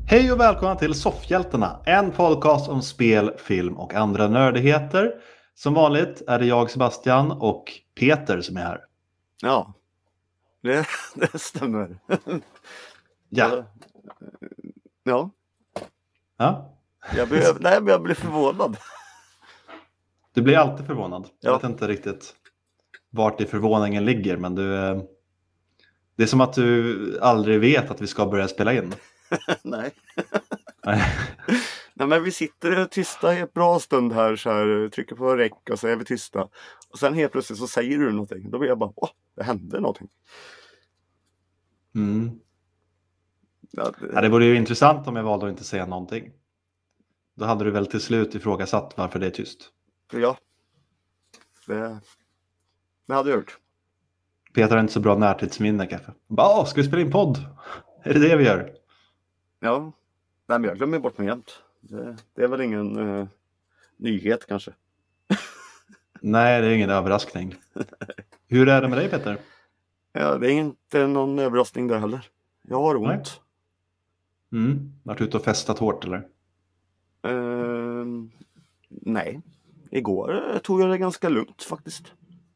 Hej och välkomna till Soffhjältarna, en podcast om spel, film och andra nördigheter. Som vanligt är det jag, Sebastian, och Peter som är här. Ja, det stämmer. Ja. Ja. Ja. Jag blir förvånad. Du blir alltid förvånad. Jag Ja. vet inte riktigt vart i förvåningen ligger, men det är som att du aldrig vet att vi ska börja spela in. Nej. Nej, men vi sitter tysta i ett bra stund här, så här, trycker på räck och så är vi tysta. Och sen helt plötsligt så säger du någonting. Då blir jag bara, det hände någonting. Mm. Ja, det vore ju intressant om jag valde att inte säga någonting. Då hade du väl till slut ifrågasatt varför det är tyst. Ja, det hade jag gjort. Peter har inte så bra närtidsminne kanske. Ska vi spela in podd? Är det vi gör? Ja, nej, men jag glömmer bort mig jämt. Det är väl ingen nyhet kanske. Nej, det är ingen överraskning. Hur är det med dig, Peter? Ja, det är inte någon överraskning där heller. Jag har ont. Vart ute och festat hårt eller? Nej. Igår tog jag det ganska lugnt faktiskt.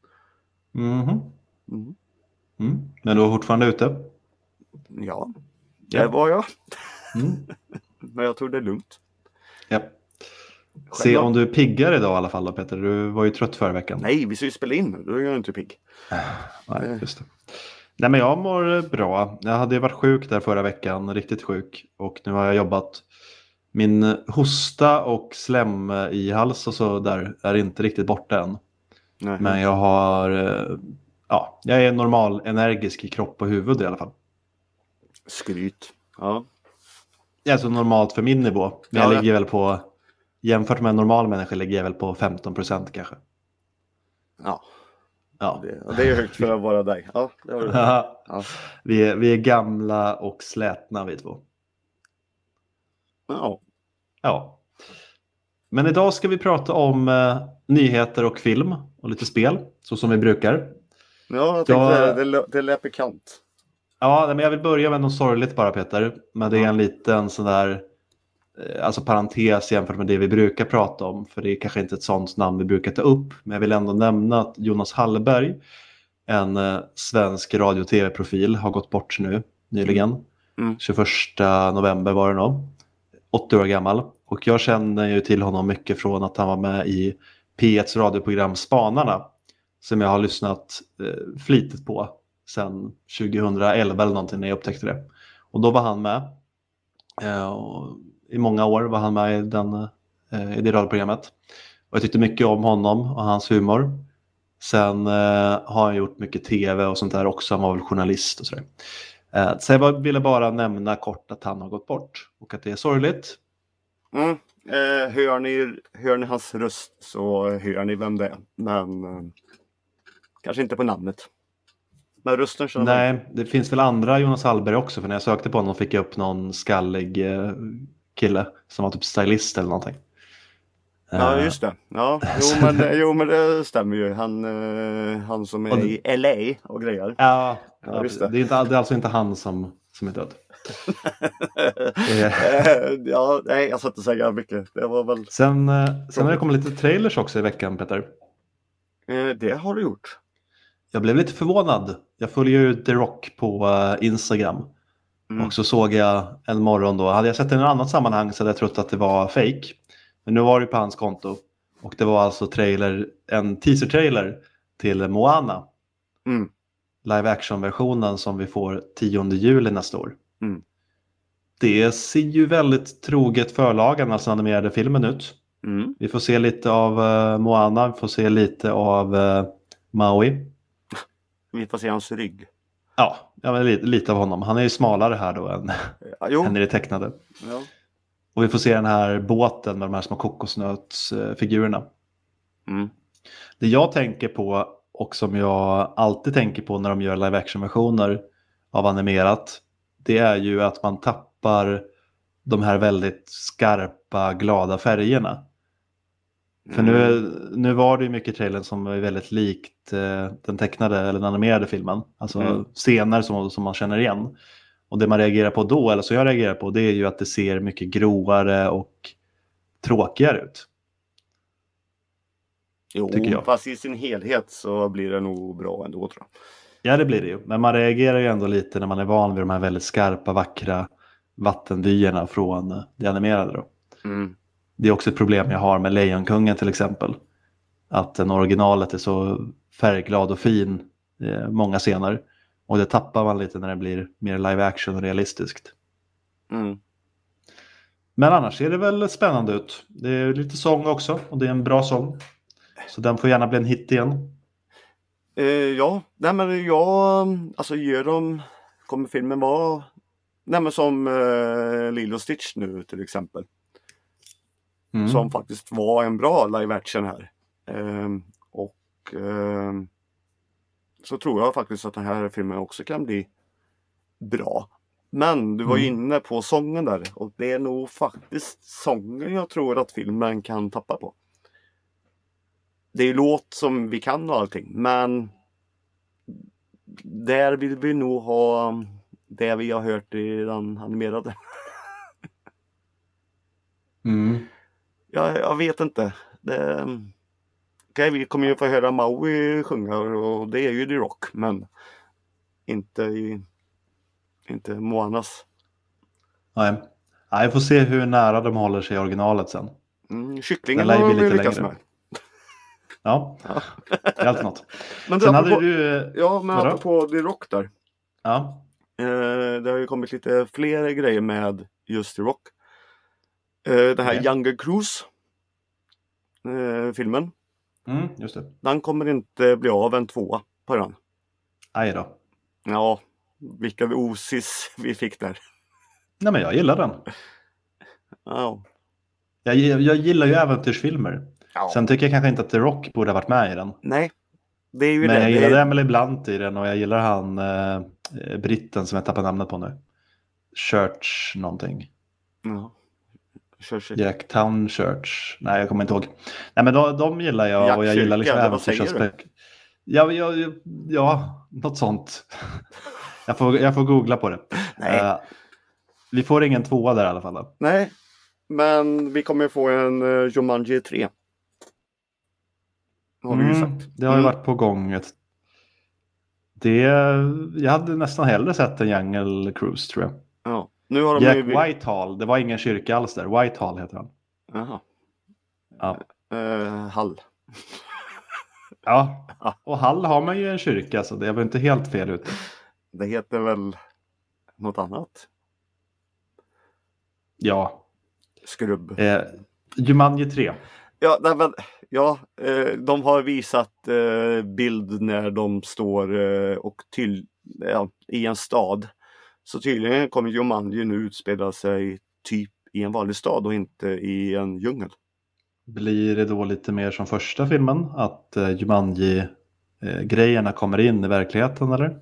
Men du var fortfarande ute? Ja, det var jag. Men jag tog det lugnt. Ja. Se om du är piggare idag i alla fall då, Peter. Du var ju trött förra veckan. Nej, vi ska ju spela in nu. Då är jag inte pigg. Nej, just det. Nej, men jag mår bra. Jag hade varit sjuk där förra veckan. Riktigt sjuk. Och nu har jag jobbat. Min hosta och slem i hals och så där är inte riktigt borta än. Nej. Men jag har... jag är normal energisk i kropp och huvud i alla fall. Skryt. Ja. Alltså normalt för min nivå. Men jag ligger väl på... Jämfört med en normal människa ligger jag väl på 15% kanske. Ja. Ja. Det är högt för att vara dig. Ja, det har du. Ja. Vi är gamla och slätna vi två. Ja. Men idag ska vi prata om nyheter och film och lite spel. Så som vi brukar. Ja, jag tänkte det lät bekant. Ja, men jag vill börja med något sorgligt bara, Peter. Men det är en liten sån där... Alltså parentes jämfört med det vi brukar prata om. För det är kanske inte ett sånt namn vi brukar ta upp. Men jag vill ändå nämna att Jonas Hallberg, en svensk radio- och tv-profil, har gått bort nu nyligen. 21 november var det nog. 80 år gammal. Och jag känner ju till honom mycket från att han var med i P1s radioprogram Spanarna. Som jag har lyssnat flitigt på sedan 2011 eller någonting när jag upptäckte det. Och då var han med. I många år var han med i det radioprogrammet. Och jag tyckte mycket om honom och hans humor. Sen har han gjort mycket tv och sånt där också. Han var väl journalist och sådär. Så jag ville bara nämna kort att han har gått bort. Och att det är sorgligt. Hör ni hans röst så hör ni vem det är. Men kanske inte på namnet. Men rösten så... Nej, det finns väl andra Jonas Hallberg också. För när jag sökte på honom fick jag upp någon skallig kille som var typ stylist eller någonting. Ja, just det. Ja, jo, men det stämmer ju. Han som är i LA och grejer. Ja, just det. Det är alltså inte han som är död. Ja, nej, jag ska inte säga mycket. Det var väl... Sen har det kommit lite trailers också i veckan, Peter. Det har du gjort. Jag blev lite förvånad. Jag följer ju The Rock på Instagram. Och så såg jag en morgon då. Hade jag sett den i en annan sammanhang så hade jag trott att det var fake. Men nu var det på hans konto. Och det var alltså en teaser-trailer till Moana. Live action-versionen som vi får 10 juli nästa år. Det ser ju väldigt troget förlagen, alltså animerade filmen ut. Vi får se lite av Moana. Vi får se lite av Maui. Vi får se hans rygg. Ja, men lite av honom. Han är ju smalare här då än i det tecknade. Ja. Och vi får se den här båten med de här små kokosnötsfigurerna. Det jag tänker på och som jag alltid tänker på när de gör live action-versioner av animerat, det är ju att man tappar de här väldigt skarpa, glada färgerna. För nu var det ju mycket trailern som är väldigt likt den tecknade eller den animerade filmen. Alltså scener som man känner igen. Och det man reagerar på då, eller så jag reagerar på, det är ju att det ser mycket gråare och tråkigare ut. Jo, tycker jag. fast i sin helhet så blir det nog bra ändå, tror jag. Ja, det blir det ju. Men man reagerar ju ändå lite när man är van vid de här väldigt skarpa, vackra vattenvyerna från det animerade då. Mm. Det är också ett problem jag har med Lejonkungen till exempel. Att den originalet är så färgglad och fin många scener. Och det tappar man lite när det blir mer live action och realistiskt. Mm. Men annars ser det väl spännande ut. Det är lite sång också och det är en bra sång. Så den får gärna bli en hit igen. Ja, nej men alltså kommer filmen vara, nej men som Lilo Stitch nu till exempel. Som faktiskt var en bra live action här. Så tror jag faktiskt att den här filmen också kan bli bra. Men du var ju inne på sången där, och det är nog faktiskt sången jag tror att filmen kan tappa på. Det är ju låt som vi kan och allting, men där vill vi nog ha det vi har hört i den animerade. Jag vet inte. Okej, vi kommer ju få höra Maui sjunga, och det är ju The Rock, men inte Moanas. Nej, jag får se hur nära de håller sig i originalet sen. Kycklingen har vi lyckats med. Ja, det är alltid något. Men sen apropå, hade du... Ja, men apropå The Rock där. Ja. Det har ju kommit lite fler grejer med just The Rock. Den här Younger Cruise filmen. Just det. Den kommer inte bli av en 2 på den. Aj då. Ja, vilka osis vi fick där. Nej, men jag gillar den. Ja. Jag gillar ju äventyrsfilmer. Ja. Sen tycker jag kanske inte att The Rock borde ha varit med i den. Nej, det är ju men jag gillar Emily Blunt i den, och jag gillar han britten som jag tappar namnet på nu. Church någonting. Ja. Jacktown Church. Nej, jag kommer inte ihåg. Nej, men de gillar jag, och jag gillar liksom äventyrsaspekt. Ja, något sånt. jag får googla på det. Nej. Vi får ingen 2 där i alla fall. Då. Nej, men vi kommer få en Jumanji 3. Har vi ju sagt. Det har ju varit på gång. Jag hade nästan hellre sett en Jungle Cruise, tror jag. Ja. Nu har de Jack Whitehall, det var ingen kyrka alls där. Whitehall heter han. Jaha. Ja. Hall. Ja, och Hall har man ju en kyrka, så det var inte helt fel ute. Det heter väl något annat? Ja. Skrubb. Jumanji 3. Ja, de har visat bild när de står i en stad. Så tydligen kommer Jumanji nu utspela sig typ i en vanlig stad och inte i en djungel. Blir det då lite mer som första filmen? Att Jumanji-grejerna kommer in i verkligheten, eller?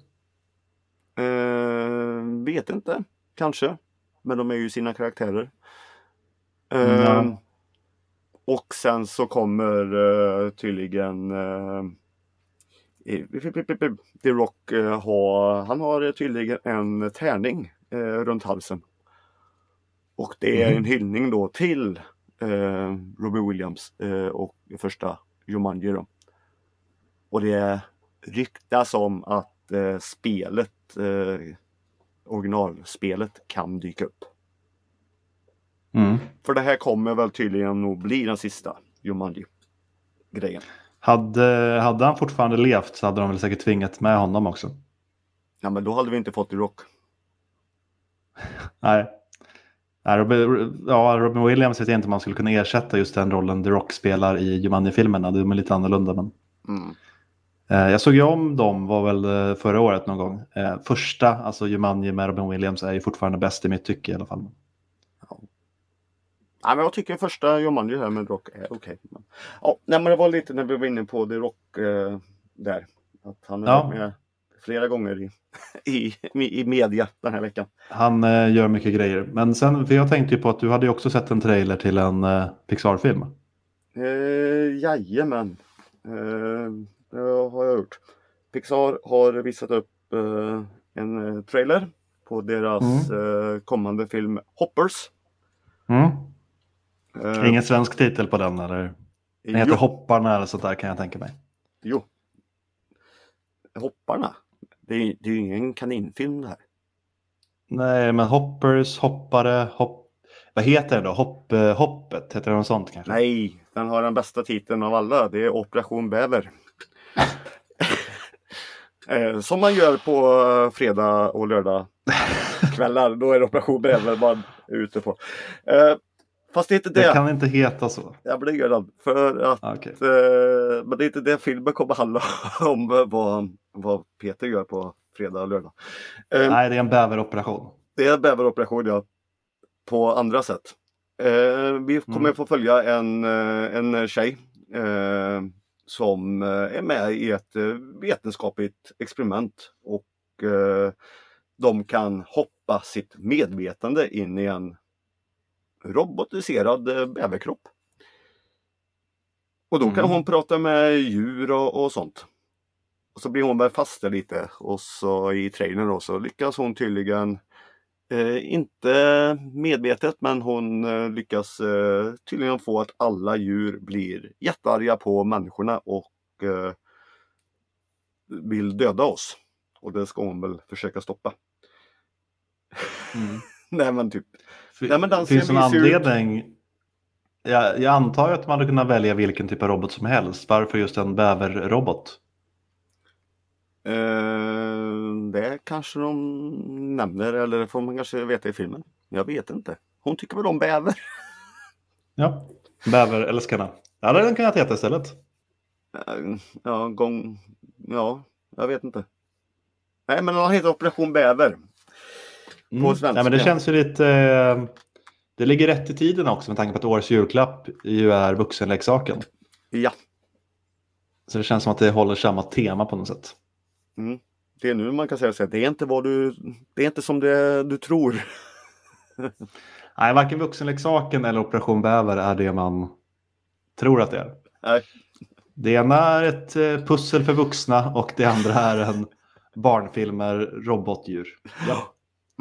Vet inte. Kanske. Men de är ju sina karaktärer. Och sen så kommer tydligen The Rock han har tydligen en tärning runt halsen. Och det är en hyllning då till Robin Williams och första Jumanji då. Och det ryktas om att originalspelet kan dyka upp. För det här kommer väl tydligen nog bli den sista Jumanji-grejen. Hade han fortfarande levt så hade de väl säkert tvingat med honom också. Ja, men då hade vi inte fått The Rock. Nej. Robin Williams vet jag inte om man skulle kunna ersätta just den rollen The Rock spelar i Jumanji-filmerna. De är lite annorlunda. Men... jag såg ju om dem, var väl förra året någon gång. Första, alltså Jumanji med Robin Williams, är ju fortfarande bäst i mitt tycke i alla fall. Ja, men jag tycker första Jumanji här med Rock är okej. Men det var lite när vi var inne på The Rock där. Att han är med flera gånger i media den här veckan. Han gör mycket grejer. Men sen, för jag tänkte ju på att du hade ju också sett en trailer till en Pixar-film. Jajamän. Det har jag gjort. Pixar har visat upp en trailer på deras kommande film Hoppers. Ingen svensk titel på den eller? Den heter Hopparna eller sånt där kan jag tänka mig. Jo. Hopparna? Det är ju ingen kaninfilm det här. Nej, men Hoppers, Hoppare, vad heter det då? Hoppet, heter det något sånt kanske? Nej, den har den bästa titeln av alla. Det är Operation Bäver. Som man gör på fredag och lördag kvällar. Då är Operation Bäver man ute på. Fast det är inte det. Det kan inte heta så. Jag blir glad för att men det är inte det filmen kommer handla om vad Peter gör på fredag och lördag. Nej, det är en bäveroperation. Det är en bäveroperation, ja. På andra sätt. Vi kommer få följa en tjej som är med i ett vetenskapligt experiment och de kan hoppa sitt medvetande in i en robotiserad bäverkropp. Och då kan hon prata med djur och sånt. Och så blir hon väl fast lite och så i trailern då så lyckas hon tydligen inte medvetet, men hon lyckas tydligen få att alla djur blir jättearga på människorna och vill döda oss. Och det ska hon väl försöka stoppa. Nej men typ. Nej, men den finns en anledning. Jag antar ju att man hade kunnat välja vilken typ av robot som helst. Varför just en bäverrobot? Det kanske de nämner eller får man kanske veta i filmen. Jag vet inte. Hon tycker väl om bäver. Ja, bäverälskarna. Ja, den kan jag heta istället. Ja, jag vet inte. Nej, men den heter Operation Bäver. På svenska. Ja, men det känns ju lite... Det ligger rätt i tiden också med tanke på att årets julklapp ju är vuxenleksaken. Ja. Så det känns som att det håller samma tema på något sätt. Det är nu man kan säga så att det är inte som du tror. Nej, varken vuxenleksaken eller Operation Bäver är det man tror att det är. Nej. Det ena är ett pussel för vuxna och det andra är en barnfilmer robotdjur. Ja.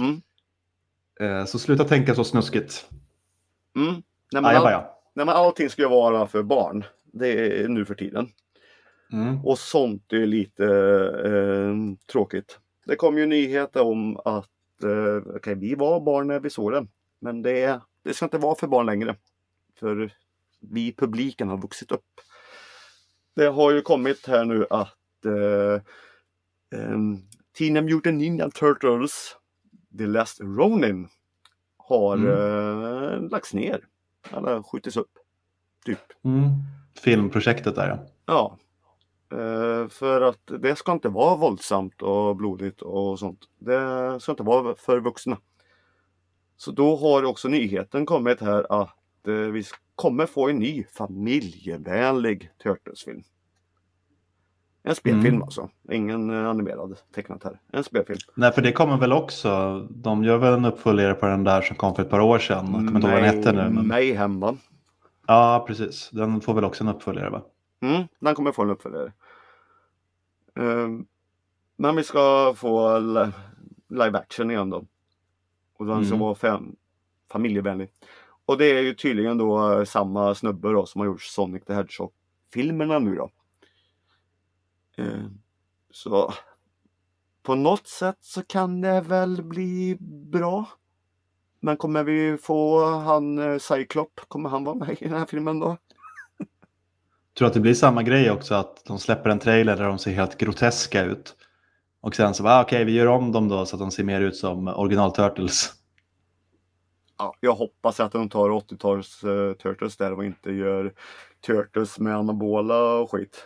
Så sluta tänka så snuskigt. Nej, men allting ska ju vara för barn. Det är nu för tiden. Och sånt är lite tråkigt. Det kom ju nyheter om att vi var barn när vi såg den. Men det ska inte vara för barn längre. För vi publiken har vuxit upp. Det har ju kommit här nu att Teenage Mutant Ninja Turtles The Last Ronin har lagts ner. Eller skjutits upp. Typ. Filmprojektet där, ja. Ja. För att det ska inte vara våldsamt och blodigt och sånt. Det ska inte vara för vuxna. Så då har också nyheten kommit här att vi kommer få en ny familjevänlig Turtles-film. En spelfilm alltså. Ingen animerad tecknat här. En spelfilm. Nej, för det kommer väl också. De gör väl en uppföljare på den där som kom för ett par år sedan. Jag kommer inte ihåg vad den hette nu. Men... Mayhem, va? Ja, precis. Den får väl också en uppföljare, va? Den kommer få en uppföljare. Men vi ska få live action igen då. Och den ska vara familjevänlig. Och det är ju tydligen då samma snubbe då som har gjort Sonic the Hedgehog-filmerna nu då. Så på något sätt så kan det väl bli bra. Men kommer vi få han Cyclop? Kommer han vara med i den här filmen då? Tror att det blir samma grej också, att de släpper en trailer där de ser helt groteska ut. Och sen så okej, vi gör om dem då så att de ser mer ut som original Turtles. Ja, jag hoppas att de tar 80-tals Turtles där och inte gör Turtles med anabola och skit.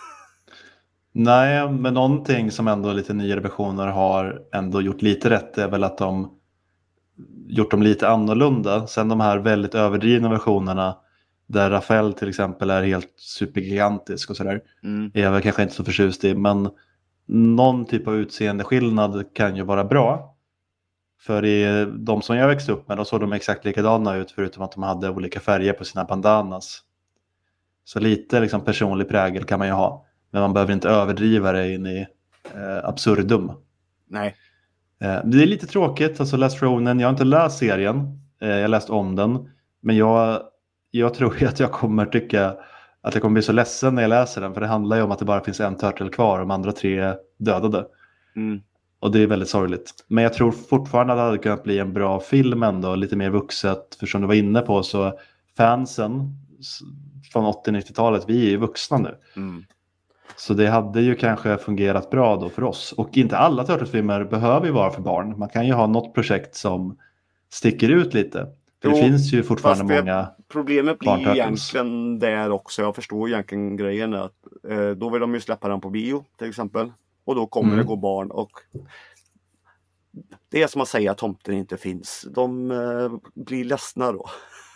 Nej, men någonting som ändå lite nyare versioner har ändå gjort lite rätt är väl att de gjort dem lite annorlunda. Sen de här väldigt överdrivna versionerna där Rafael till exempel är helt supergigantisk och sådär. Är jag väl kanske inte så förtjust i, men någon typ av utseendeskillnad kan ju vara bra. För i de som jag växte upp med, då såg de exakt likadana ut förutom att de hade olika färger på sina bandanas. Så lite liksom personlig prägel kan man ju ha. Men man behöver inte överdriva det in i absurdum. Nej. Det är lite tråkigt, alltså Last Ronin, jag har inte läst serien, jag har läst om den, men jag tror ju att jag kommer tycka att jag kommer bli så ledsen när jag läser den, för det handlar ju om att det bara finns en turtle kvar och de andra 3 är dödade. Och det är väldigt sorgligt. Men jag tror fortfarande att det hade kunnat bli en bra film ändå, lite mer vuxet, för som du var inne på så fansen från 80-90-talet, vi är ju vuxna nu. Så det hade ju kanske fungerat bra då för oss. Och inte alla Turtles-filmer behöver ju vara för barn. Man kan ju ha något projekt som sticker ut lite. För det finns ju fortfarande många problemet blir ju barn-Turtles. egentligen där också. Jag förstår egentligen grejen att då vill de ju släppa den på bio till exempel. Och då kommer det gå barn och det är som att säga att tomten inte finns. De blir ledsna då.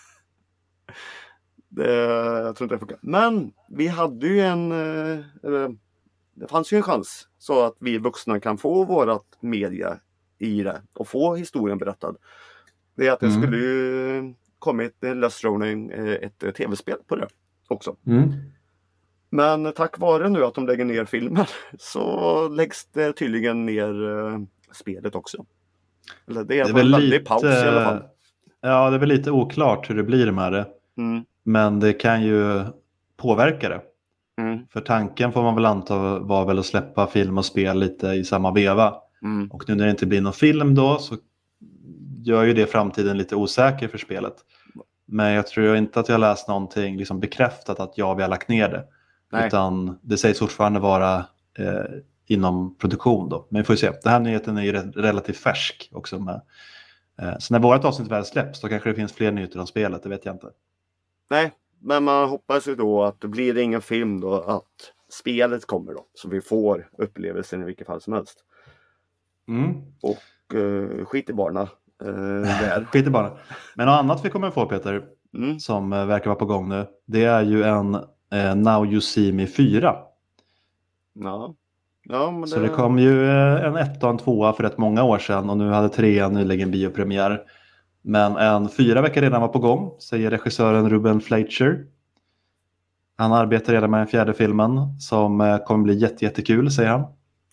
Jag tror inte det funkar. Men vi hade ju det fanns ju en chans så att vi vuxna kan få vårat media i det och få historien berättad. Det är att det skulle ju kommit Last Ronin ett tv-spel på det också. Men tack vare nu att de lägger ner filmen så läggs det tydligen ner spelet också. Eller det är väl lite paus i alla fall. Ja, det är väl lite oklart hur det blir med det. Men det kan ju påverka det. För tanken får man väl anta var väl att släppa film och spel lite i samma veva. Och nu när det inte blir någon film då så gör ju det framtiden lite osäker för spelet. Men jag tror inte att jag har läst någonting liksom bekräftat att vi har lagt ner det. Nej. Utan det sägs fortfarande vara inom produktion då. Men vi får ju se. Den här nyheten är ju relativt färsk också. Så när vårat avsnitt väl släpps då kanske det finns fler nyheter om spelet, det vet jag inte. Nej, men man hoppas ju då att det blir ingen film då att spelet kommer då. Så vi får upplevelsen i vilket fall som helst. Och skit i barna. Skit i barna. Men något annat vi kommer få, Peter, som verkar vara på gång nu. Det är ju en Now You See Me 4. Ja, men så det kom ju en 1 och en 2 för rätt många år sedan. Och nu hade 3 nyligen biopremiär. Men en 4 verkar redan vara på gång, säger regissören Ruben Fleischer. Han arbetar redan med den 4:e filmen som kommer bli jättekul, säger han.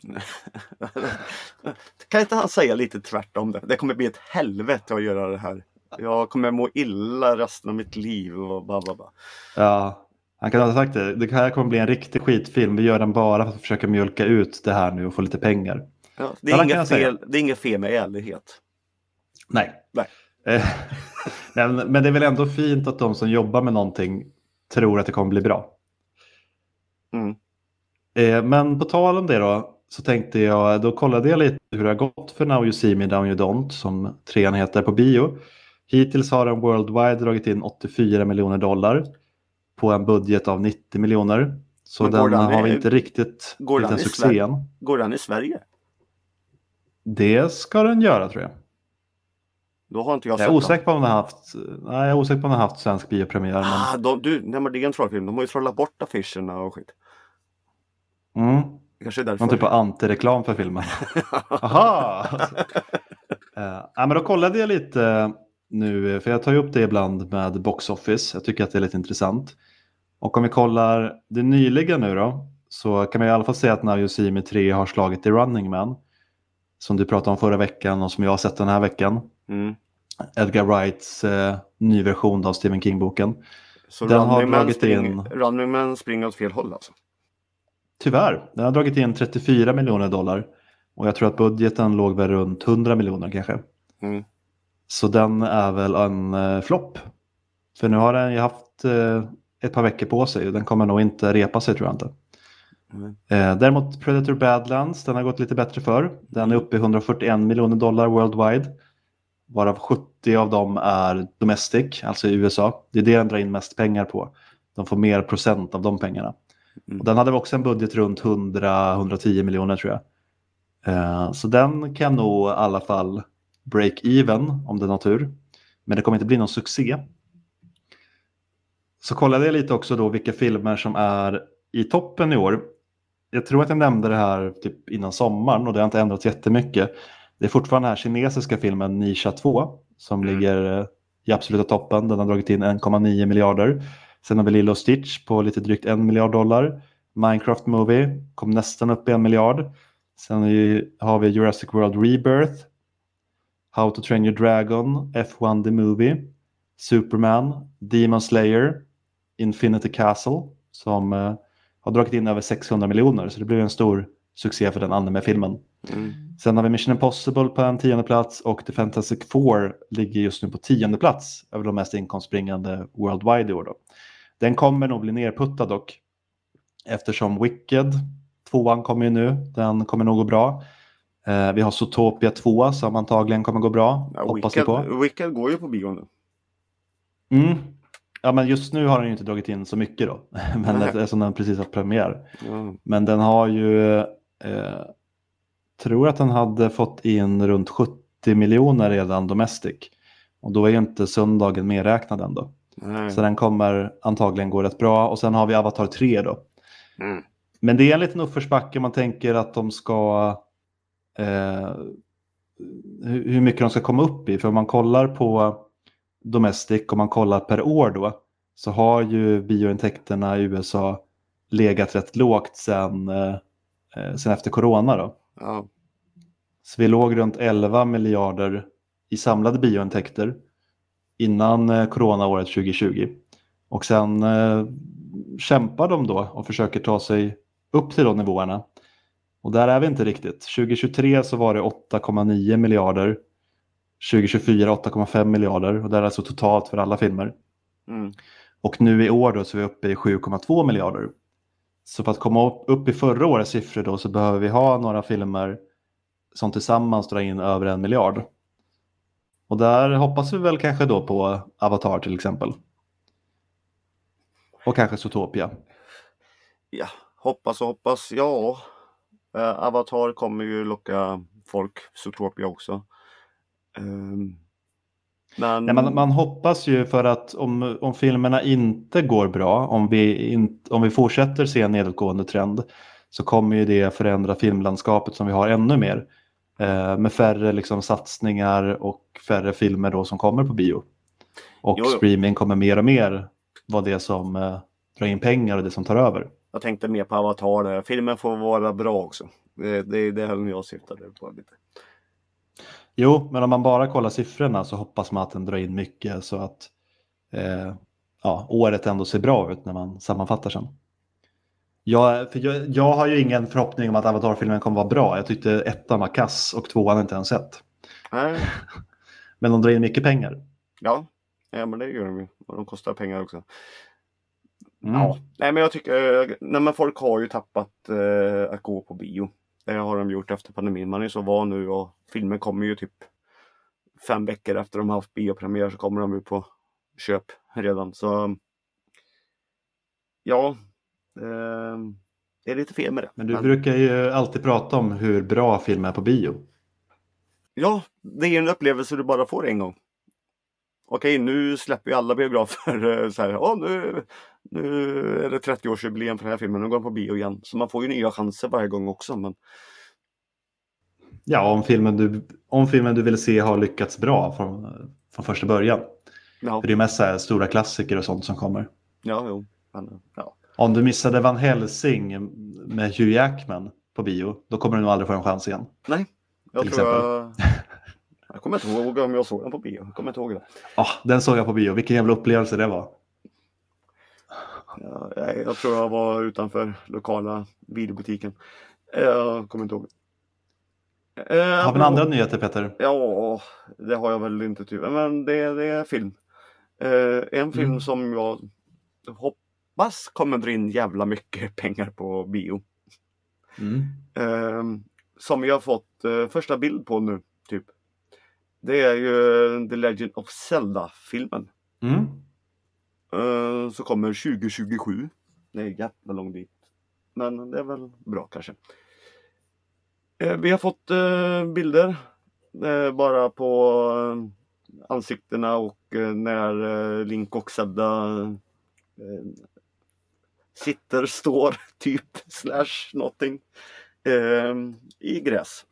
Kan inte han säga lite tvärtom det? Det kommer bli ett helvete att göra det här. Jag kommer må illa resten av mitt liv och blablabla. Ja, han kan ha sagt det. Det här kommer bli en riktig skitfilm. Vi gör den bara för att försöka mjölka ut det här nu och få lite pengar. Ja, det är inget fel med ärlighet. Nej. Men det är väl ändå fint att de som jobbar med någonting tror att det kommer bli bra. Men på tal om det då, så tänkte jag, då kollade jag lite hur det har gått för Now You See Me, Now You Don't, som 3:an heter på bio. Hittills har den worldwide dragit in $84 miljoner på en budget av 90 miljoner. Så den har vi inte riktigt en succé än. Går den i Sverige? Det ska den göra, tror jag. Då har inte jag Jag är osäker på om den har haft svensk biopremiär. Men det är en trollfilm. De har ju trollat bort affischerna och skit. Kanske därför. Någon typ av antireklam för filmen. Aha! Men då kollade jag lite nu, för jag tar ju upp det ibland med Box Office. Jag tycker att det är lite intressant. Och om vi kollar det nyligen nu då, så kan man i alla fall säga att Now You See Me 3 har slagit The Running Man. Som du pratade om förra veckan och som jag har sett den här veckan. Edgar Wrights ny version av Stephen King-boken. Så Running Man springer åt fel håll alltså? Tyvärr, den har dragit in $34 miljoner. Och jag tror att budgeten låg väl runt 100 miljoner kanske. Så den är väl en flopp. För nu har den ju haft ett par veckor på sig. Och den kommer nog inte repa sig, tror jag inte. Däremot Predator Badlands, den har gått lite bättre för. Den är uppe i $141 miljoner worldwide. Varav 70 av dem är domestic, alltså i USA. Det är det den drar in mest pengar på. De får mer procent av de pengarna. Och den hade också en budget runt 100-110 miljoner, tror jag. Så den kan nog i alla fall break even om det är något tur. Men det kommer inte bli någon succé. Så kollade jag lite också då vilka filmer som är i toppen i år. Jag tror att jag nämnde det här typ innan sommaren och det har inte ändrats jättemycket. Det är fortfarande den här kinesiska filmen Nisha 2 som ligger i absoluta toppen. Den har dragit in 1,9 miljarder. Sen har vi Lilo Stitch på lite drygt $1 miljard. Minecraft Movie kom nästan upp i 1 miljard. Sen har vi Jurassic World Rebirth, How to Train Your Dragon, F1 The Movie, Superman, Demon Slayer, Infinity Castle som har dragit in över 600 miljoner, så det blev en stor succé för den anime-filmen. Sen har vi Mission Impossible på en 10:e plats och The Fantastic Four ligger just nu på 10:e plats över de mest inkomstbringande worldwide i år då. Den kommer nog bli nerputtad dock, eftersom Wicked 2:an kommer ju nu, den kommer nog gå bra. Vi har Zootopia 2 som antagligen kommer gå bra, hoppas vi på. Wicked går ju på bio nu. Ja, men just nu har den ju inte dragit in så mycket då. Men eftersom den precis har premiär. Men den har ju, tror att den hade fått in runt 70 miljoner redan domestic. Och då är ju inte söndagen medräknad ändå. Så den kommer antagligen gå rätt bra. Och sen har vi Avatar 3 då. Men det är en liten uppförsbacke, man tänker att de ska... hur mycket de ska komma upp i. För om man kollar på domestic och man kollar per år då, så har ju biointäkterna i USA legat rätt lågt sen efter corona då. Ja. Så vi låg runt 11 miljarder i samlade biointäkter innan coronaåret 2020. Och sen kämpar de då och försöker ta sig upp till de nivåerna. Och där är vi inte riktigt. 2023 så var det 8,9 miljarder. 2024 8,5 miljarder. Och det är alltså totalt för alla filmer. Och nu i år då så är vi uppe i 7,2 miljarder. Så för att komma upp i förra årets siffror då så behöver vi ha några filmer som tillsammans drar in över 1 miljard. Och där hoppas vi väl kanske då på Avatar till exempel. Och kanske Zootopia. Ja, hoppas. Ja, Avatar kommer ju locka folk. Zootopia också. Men... Nej, man hoppas ju, för att om filmerna inte går bra, om vi fortsätter se en nedåtgående trend, så kommer ju det förändra filmlandskapet som vi har ännu mer. Med färre liksom satsningar och färre filmer då som kommer på bio. Och streaming kommer mer och mer vara det som drar in pengar och det som tar över. Jag tänkte mer på Avatar där. Filmen får vara bra också. Det är det jag syftade på lite. Jo, men om man bara kollar siffrorna så hoppas man att den drar in mycket så att året ändå ser bra ut när man sammanfattar sen. Jag har ju ingen förhoppning om att Avatar-filmen kommer vara bra. Jag tyckte ettan var kass och tvåan inte ens sett. Nej. Men de drar in mycket pengar. Ja, men det gör de ju. Och de kostar pengar också. Ja, nej, men jag tycker folk har ju tappat att gå på bio. Det har de gjort efter pandemin. Man är så van nu och filmen kommer ju typ 5 veckor efter de har haft biopremiär så kommer de ut på köp redan. Så ja, det är lite fel med det. Men du brukar ju alltid prata om hur bra film är på bio. Ja, det är en upplevelse du bara får en gång. Okej, nu släpper ju alla biografer så här, nu är det 30-årsjubileum för den här filmen, nu går den på bio igen. Så man får ju nya chanser varje gång också. Men... Ja, om filmen du vill se har lyckats bra från första början. Ja. För det är mest så här stora klassiker och sånt som kommer. Ja, jo. Men, ja. Om du missade Van Helsing med Hugh Jackman på bio, då kommer du nog aldrig få en chans igen. Nej, jag kommer inte ihåg om jag såg den på bio. Jag kommer inte ihåg det. Den såg jag på bio. Vilken jävla upplevelse det var. Ja, jag tror jag var utanför lokala videobutiken. Jag kommer inte ihåg. Har vi några andra nyheter, Peter? Ja, det har jag väl inte typ. Men det är film. En film som jag hoppas kommer dra in jävla mycket pengar på bio. Som jag har fått första bild på nu, typ. Det är ju The Legend of Zelda-filmen. Så kommer 2027. Det är jävla lång bit. Men det är väl bra kanske. Vi har fått bilder. Bara på ansiktena och när Link och Zelda står typ / någonting i gräs.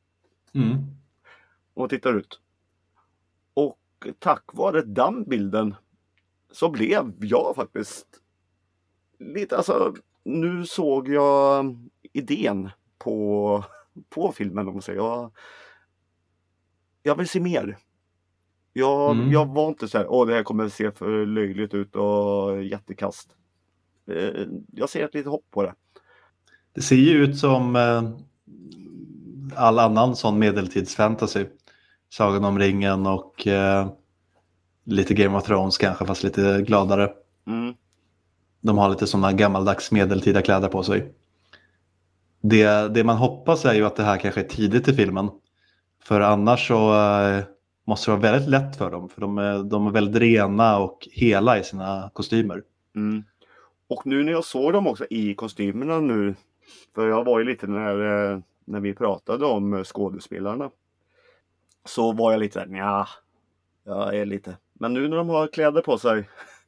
Och tittar ut. Och tack vare den bilden så blev jag faktiskt lite, nu såg jag idén på på filmen om man säger. Jag vill se mer. Jag var inte så här, det här kommer att se för löjligt ut och jättekast. Jag ser ett litet hopp på det. Det ser ju ut som all annan sån medeltidsfantasy. Sagan om ringen och lite Game of Thrones kanske, fast lite gladare. De har lite sådana gammaldags medeltida kläder på sig. Det man hoppas är ju att det här kanske är tidigt i filmen. För annars så måste det vara väldigt lätt för dem. För de är väldigt rena och hela i sina kostymer. Och nu när jag såg dem också i kostymerna nu. För jag var ju lite när vi pratade om skådespelarna. Så var jag lite där, nja. Jag är lite. Men nu när de har kläder på sig.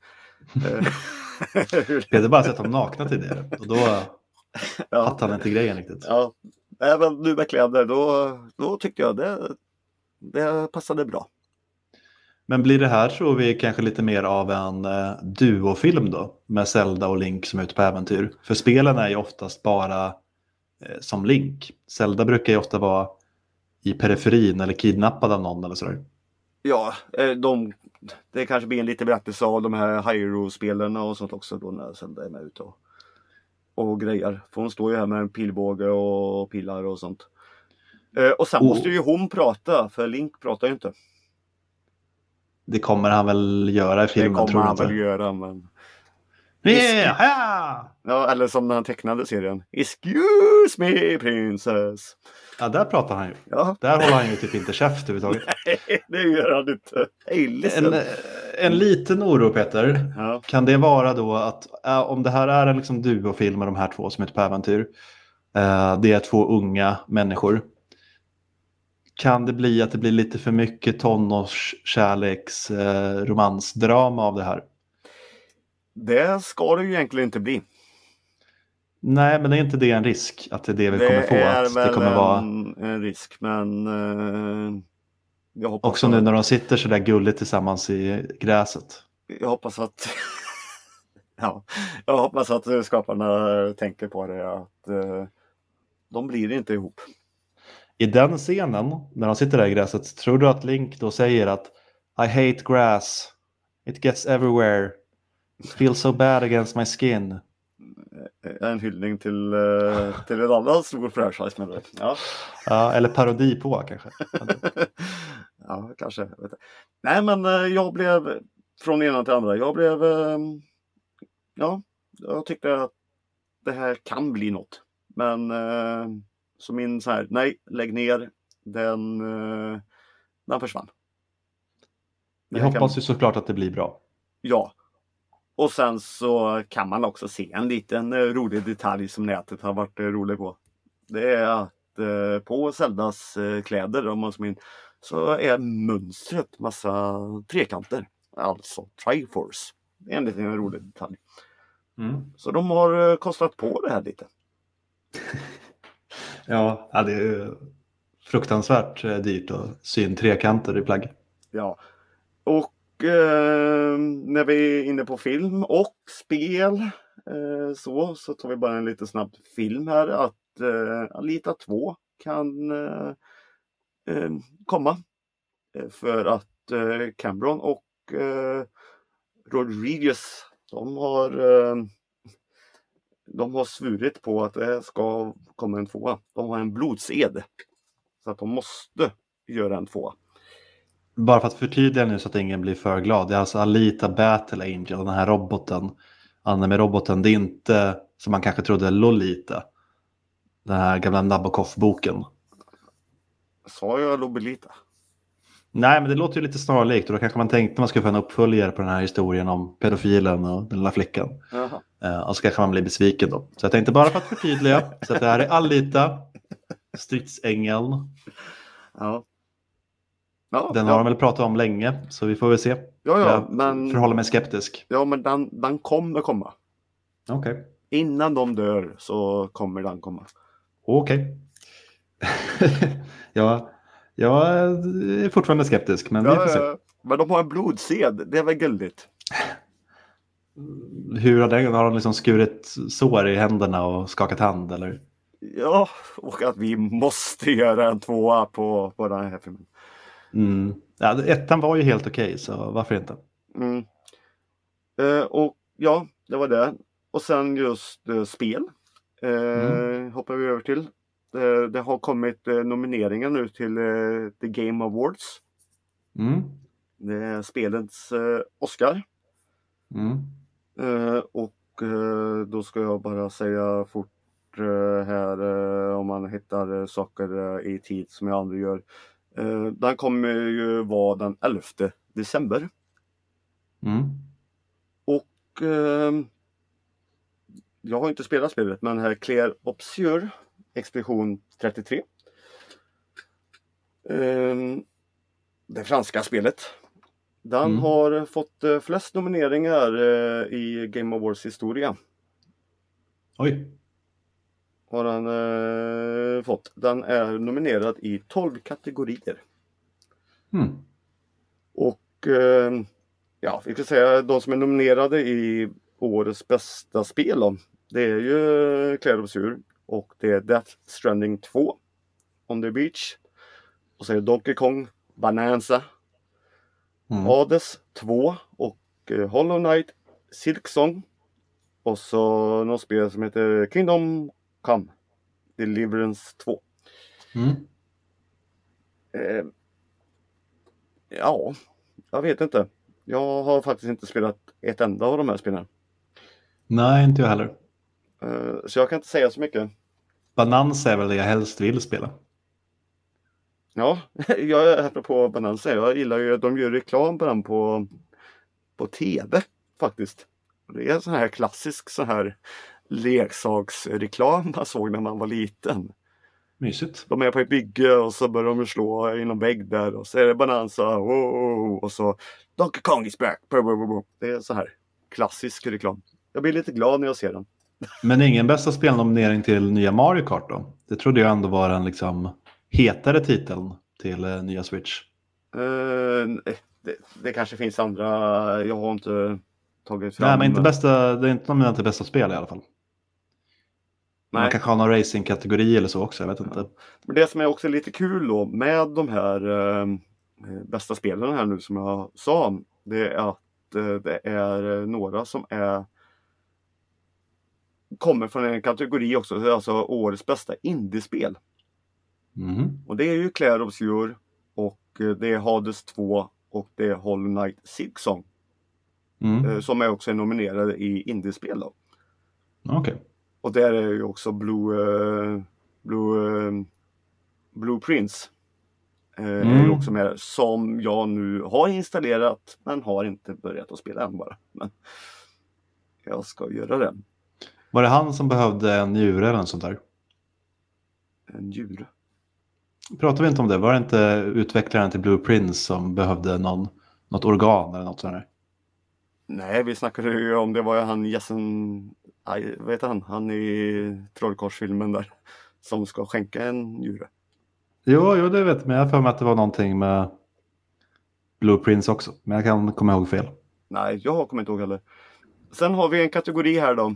Jag hade bara sett dem nakna tidigare. Och då fattar han inte grejen riktigt. Ja, även nu med kläder. Då tyckte jag det passade bra. Men blir det här, tror vi, kanske lite mer av en duofilm då? Med Zelda och Link som är ute på äventyr. För spelen är ju oftast bara som Link. Zelda brukar ju ofta vara i periferin eller kidnappad av någon eller sådär. Ja, det kanske blir en liten berättelse av de här Hyrule-spelarna och sånt också då när Zelda är med ute och grejer. För hon står ju här med en pilbåge och pilar och sånt. Och sen måste ju hon prata, för Link pratar ju inte. Det kommer han väl göra i filmen, tror jag. Det kommer han väl göra, men... Ja, eller som den tecknade serien. Excuse me, princess. Ja, där pratar han ju. Ja. Där håller han ju typ inte käft överhuvudtaget. Nej, det gör han inte. En liten oro, Peter. Ja. Kan det vara då att om det här är en liksom duofilm med de här två som är ute på äventyr. Det är två unga människor. Kan det bli att det blir lite för mycket tonårskärleks romansdrama av det här? Det ska det ju egentligen inte bli. Nej, men det är inte det en risk att det är det vi kommer få? Det är att väl det kommer vara en risk, men jag hoppas också nu när de sitter så där gulligt tillsammans i gräset. Jag hoppas att jag hoppas att skaparna tänker på det, att de blir inte ihop. I den scenen, när de sitter där i gräset, tror du att Link då säger att I hate grass, it gets everywhere, it feels so bad against my skin? En hyllning till en annan stor franchise med det. Ja, eller parodi på kanske. Ja, kanske. Nej, men jag blev från ena till andra. Jag blev jag tyckte att det här kan bli något. Men så min så här, nej, lägg ner. Den försvann. Vi hoppas ju såklart att det blir bra. Ja. Och sen så kan man också se en liten rolig detalj som nätet har varit rolig på. Det är att på Zeldas kläder, om man som så är mönstret massa trekanter. Alltså Triforce. Det är en liten rolig detalj. Så de har kostat på det här lite. Ja, det är fruktansvärt dyrt att sy in trekanter i plagg. Ja, och när vi är inne på film och spel så tar vi bara en lite snabb film här att Alita 2 kan komma för att Cameron och Rodriguez de har svurit på att det ska komma en 2. De har en blodsed så att de måste göra en 2. Bara för att förtydliga nu så att ingen blir för glad. Det är alltså Alita Battle Angel, den här roboten. Anime-roboten, det är inte som man kanske trodde Lolita. Den här gamla Nabokov-boken. Sa jag Lobelita? Nej, men det låter ju lite snarlikt. Och då kanske man tänkte man skulle få en uppföljare på den här historien om pedofilen och den lilla flickan. Och så kanske man blir besviken då. Så jag tänkte bara för att förtydliga. Så att det här är Alita, stridsängeln. Ja. Den har de väl pratat om länge, så vi får väl se. Men förhåller mig skeptisk. Ja, men den kommer komma. Okej. Innan de dör så kommer den komma. Okej. Jag är fortfarande skeptisk, men vi får se. Men de har en blodsed, det är väl gulligt. Hur har de liksom skurit sår i händerna och skakat hand, eller? Ja, och att vi måste göra en 2 på den här filmen. Ja, ettan var ju helt okej, så varför inte? Och ja, det var det. Och sen just spel. Hoppar vi över till. Det har kommit nomineringar nu till The Game Awards. Det är spelens Oscar. Och då ska jag bara säga fort här om man hittar saker i tid som jag aldrig gör. Den kommer ju vara den 11 december. Och jag har inte spelat spelet, men här Clair Obscure Expedition 33. Det franska spelet. Den har fått flest nomineringar i Game Awards historia. Oj. Har den fått. Den är nominerad i 12 kategorier. Och ja, vi kan säga de som är nominerade i årets bästa spel då, det är ju Clair Obscure och det är Death Stranding 2 On the Beach. Och så är det Donkey Kong Bonanza, Hades 2 och Hollow Knight Silksong. Och så något spel som heter Kingdom Come Deliverance 2. Ja, jag vet inte. Jag har faktiskt inte spelat ett enda av de här spelen. Nej, inte jag heller. Så jag kan inte säga så mycket. Bonanza är väl det jag helst vill spela. Ja, jag är på Bonanza. Jag gillar ju, de gör reklam på den på tv faktiskt. Det är en sån här klassisk sån här leksaksreklam man såg när man var liten. Mysigt. De är på ett bygge och så börjar de slå i någon vägg där och så är det Bonanza och så Donkey Kong is back. Det är så här klassisk reklam. Jag blir lite glad när jag ser den. Men ingen bästa spelnominering till nya Mario Kart då? Det trodde jag ändå var den liksom hetare titeln till nya Switch. Det kanske finns andra. Jag har inte tagit fram. Nej, men inte bästa, det är inte nominerat till bästa spel i alla fall. Nej. Man kanske har någon racingkategori eller så också, jag vet inte. Men det som är också lite kul då med de här bästa spelen här nu som jag sa, det är att det är några som kommer från en kategori också, alltså årets bästa indiespel. Och det är ju Clair Obscure och det är Hades 2 och det är Hollow Knight Silksong. Som är också nominerade i indiespel då. Okej. Och där är ju också Blue Prince är ju också med, som jag nu har installerat men har inte börjat att spela än bara. Men jag ska göra det. Var det han som behövde en njure eller något sånt där? En njure? Pratar vi inte om det? Var det inte utvecklaren till Blue Prince som behövde något organ eller något sånt där? Nej, vi snackade ju om det var han Jessen, vad heter han? Han i Trollkarlsfilmen där som ska skänka en njure. Jo, det vet jag, men jag har för mig att det var någonting med Blue Prince också. Men jag kan komma ihåg fel. Nej, jag kommer inte ihåg heller. Sen har vi en kategori här då.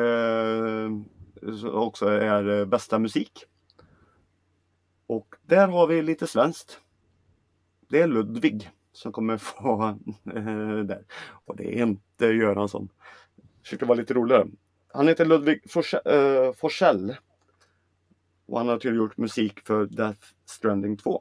Också är bästa musik. Och där har vi lite svenskt. Det är Ludvig som kommer få där. Och det är inte Göransson. Försökte vara lite roligare. Han heter Ludvig Forsell. Och han har tydligen gjort musik för Death Stranding 2.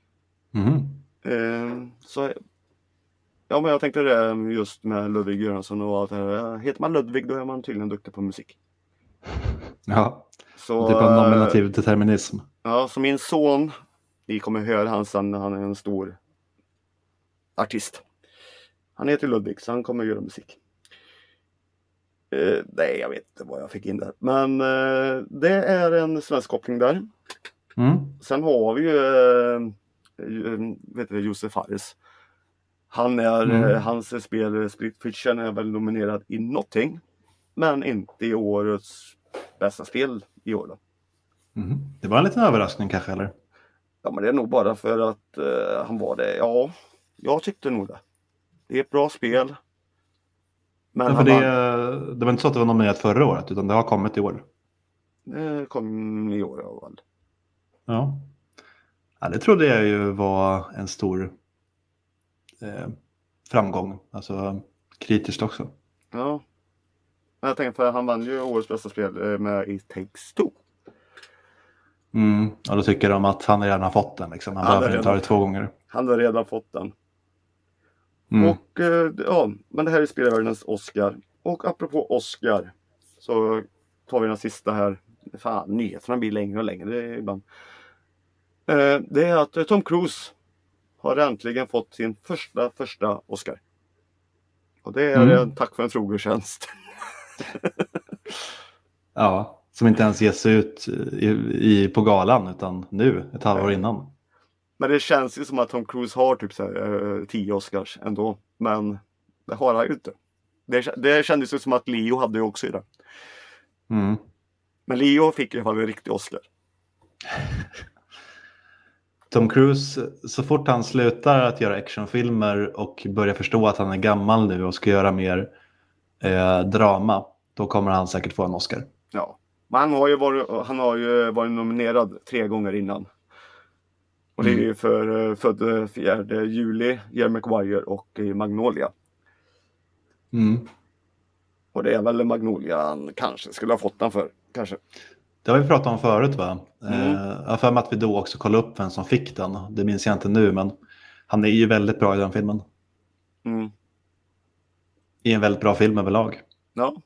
Så ja, men jag tänkte det just med Ludvig Göransson och allt det här. Heter man Ludvig då är man tydligen duktig på musik. Ja, så, typ av nominativ determinism. Ja, så min son, ni kommer höra han sen när han är en stor artist. Han heter Ludvig så han kommer göra musik. Nej, jag vet inte vad jag fick in där. Men det är en svensk koppling där. Sen har vi ju Josef Fares. Hans spel Split Fiction är väl nominerad i någonting. Men inte i årets bästa spel i år då. Det var en liten överraskning kanske, eller? Ja, men det är nog bara för att han var det. Ja, jag tyckte nog det. Det är ett bra spel. Men Ja, för det var inte så att det var nominerat förra året, utan det har kommit i år. Det kom i år i alla fall. Ja. Ja, det trodde jag ju var en stor framgång. Alltså kritiskt också. Ja. Men jag tänkte för han vann ju årets bästa spel med It Takes Two. Och då tycker de att han redan har fått den. Liksom. Han behöver inte ta det 2 gånger. Han har redan fått den. Mm. Och ja, men det här är spelvärldens Oscar. Och apropå Oscar så tar vi den sista här. Fan, nyheterna blir längre och längre ibland. Det är att Tom Cruise har äntligen fått sin första Oscar. Och det är en tack för en trogen tjänst. Ja, som inte ens ges ut på galan utan nu, ett halvår innan. Men det känns ju som att Tom Cruise har typ så här, 10 Oscars ändå. Men det har han ju inte. Det kändes ju som att Leo hade ju också i det. Men Leo fick i alla fall en riktig Oscar. Tom Cruise, så fort han slutar att göra actionfilmer och börjar förstå att han är gammal nu och ska göra mer drama, då kommer han säkert få en Oscar. Ja, men han har ju varit nominerad 3 gånger innan. Och det är ju för född 4 juli, Jerry Maguire och Magnolia. Och det är väl Magnolia han kanske skulle ha fått den för, kanske. Det har vi pratat om förut, va? Jag har för mig att vi då också kollade upp vem som fick den. Det minns jag inte nu, men han är ju väldigt bra i den filmen. I en väldigt bra film överlag. Ja.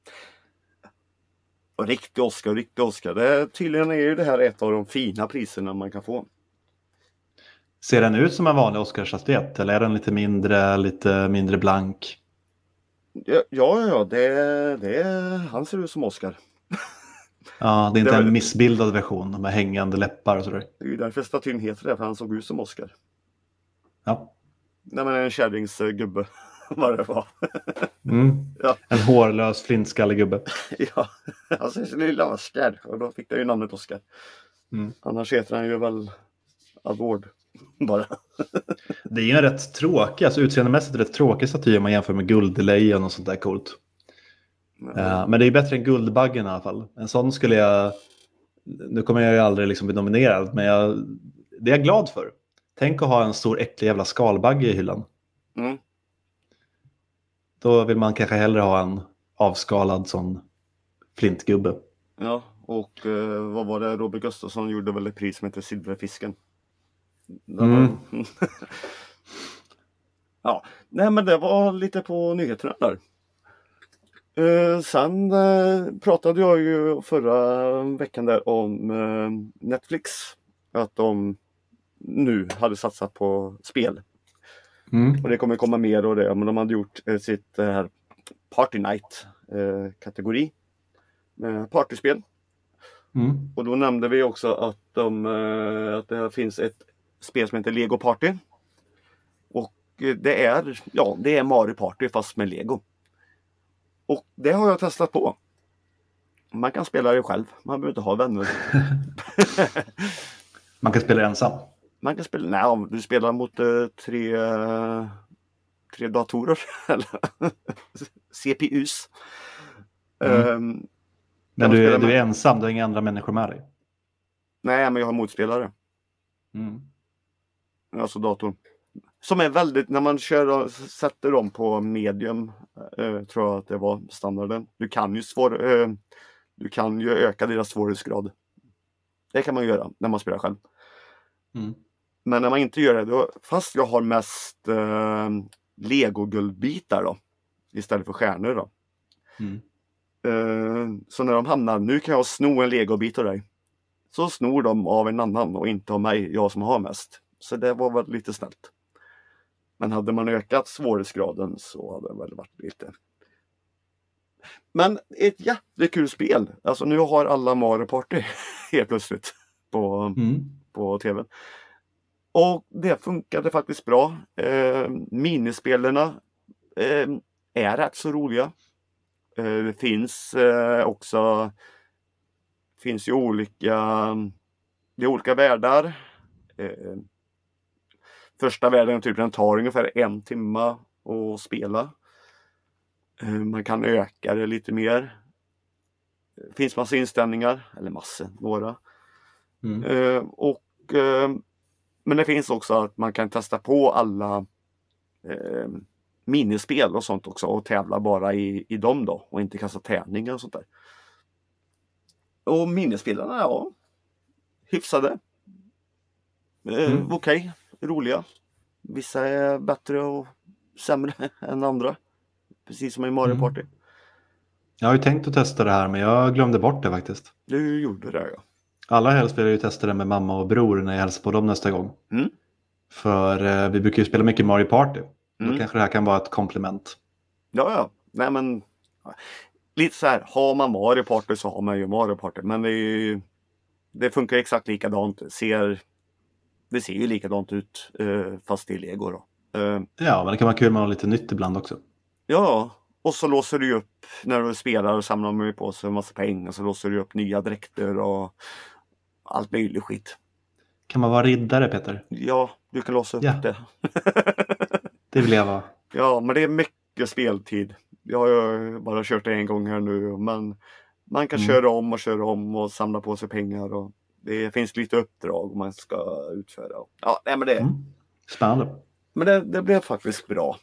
Och riktig Oscar. Tydligen är ju det här ett av de fina priserna man kan få. Ser den ut som en vanlig Oscarsstatyett eller är den lite mindre blank? Ja, han ser ut som Oscar. Ja, det är inte en missbildad version med hängande läppar och sådär. Det är ju därför statyn heter det, för han såg ut som Oscar. Ja. Nej, men en kärringsgubbe, vad det var. Ja. En hårlös flintskallig gubbe. Ja, alltså en lilla Oscar. Och då fick det ju namnet Oscar. Annars heter han ju väl Award bara. Det är ju en rätt tråkig, alltså utseendemässigt rätt tråkig staty om man jämför med Guldlejon och sånt där coolt. Men det är bättre än Guldbaggen i alla fall. En sån skulle jag, nu kommer jag ju aldrig liksom bli nominerad, men det är jag glad för. Tänk att ha en stor äcklig jävla skalbagge i hyllan. Då vill man kanske hellre ha en avskalad sån flintgubbe. Ja, och vad var det? Robert Gustafsson gjorde väl ett pris som heter Silverfisken. Ja, nej men det var lite på nyheterna där. Sen pratade jag ju förra veckan där om Netflix. Att de nu hade satsat på spel. Och det kommer komma mer och det. Men de hade gjort sitt Party Night kategori. Med partyspel. Och då nämnde vi också att att det finns ett spel som heter Lego Party. Och det är Mario Party fast med Lego. Och det har jag testat på. Man kan spela det själv. Man behöver inte ha vänner. Man kan spela ensam. Man kan spela, nej, du spelar mot 3 datorer. Eller CPUs. Men du är ensam, du har inga andra människor med dig? Nej, men jag har motspelare. Alltså datorn. Som är väldigt, när man sätter dem på medium, tror jag att det var standarden. Du kan ju öka deras svårighetsgrad. Det kan man göra när man spelar själv. Men när man inte gör det, då, fast jag har mest Lego-guldbitar då, istället för stjärnor då. Så när de hamnar, nu kan jag sno en Lego-bit av dig. Så snor de av en annan och inte av mig, jag som har mest. Så det var väl lite snällt. Men hade man ökat svårighetsgraden så hade det väl varit lite. Men ett jättekul spel. Alltså nu har alla Mario Party helt plötsligt på tv. Och det funkade faktiskt bra. Minispelarna är rätt så roliga. Det finns också ju olika världar. Första världen typ den tar ungefär 1 timme att spela. Man kan öka det lite mer. Det finns massa inställningar, eller några. Mm. Men det finns också att man kan testa på alla minispel och sånt också och tävla bara i dem då och inte kasta tärningar och sånt där. Och minispelarna, ja, hyfsade. Okej, roliga. Vissa är bättre och sämre än andra. Precis som i Mario Party. Jag har ju tänkt att testa det här men jag glömde bort det faktiskt. Du gjorde det, ja. Allra helst vill jag ju testa det med mamma och bror när jag hälsar på dem nästa gång. För vi brukar ju spela mycket Mario Party. Då kanske det här kan vara ett komplement. Ja. Nej men lite så här, har man Mario Party så har man ju Mario Party. Men det funkar exakt likadant. Det ser ju likadant ut fast i Lego då. Ja, men det kan vara kul med något lite nytt ibland också. Ja, och så låser du upp när du spelar och samlar man ju på sig en massa pengar. Så låser du upp nya dräkter och allt möjligt skit. Kan man vara riddare, Peter? Ja, du kan låsa upp det. Det vill jag vara. Ja, men det är mycket speltid. Jag har bara kört det en gång här nu. Men man kan köra om och samla på sig pengar. Och det finns lite uppdrag man ska utföra. Ja, nej, men det... Spännande. Men det blev faktiskt bra.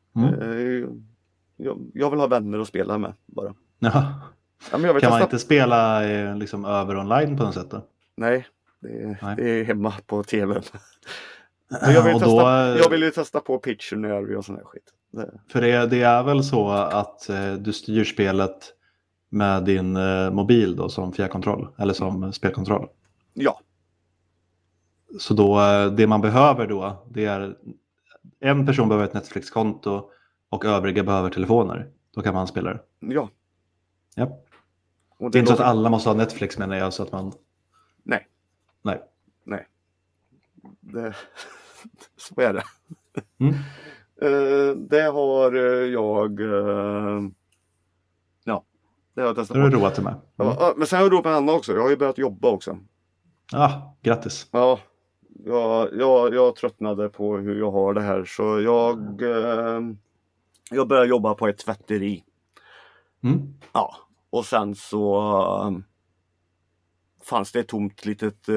Jag vill ha vänner att spela med bara. Ja. Ja, men kan man inte spela liksom över online på något sätt då? Nej, det är hemma på tvn. Men jag vill ju testa på Pictionary och sån här skit. För det är väl så att du styr spelet med din mobil då som fjärrkontroll eller som spelkontroll? Ja. Så då det man behöver då det är en person behöver ett Netflix-konto och övriga behöver telefoner. Då kan man spela det. Ja. Ja. Och det är inte så att alla måste ha Netflix menar jag så att man... Nej. Så är det. Det har jag det har jag testat på. Det har du roat dig med. Men sen har jag roat med Anna också. Jag har ju börjat jobba också. Grattis. Ja, jag tröttnade på hur jag har det här. Så jag började jobba på ett tvätteri. Ja, och sen så fanns det ett tomt litet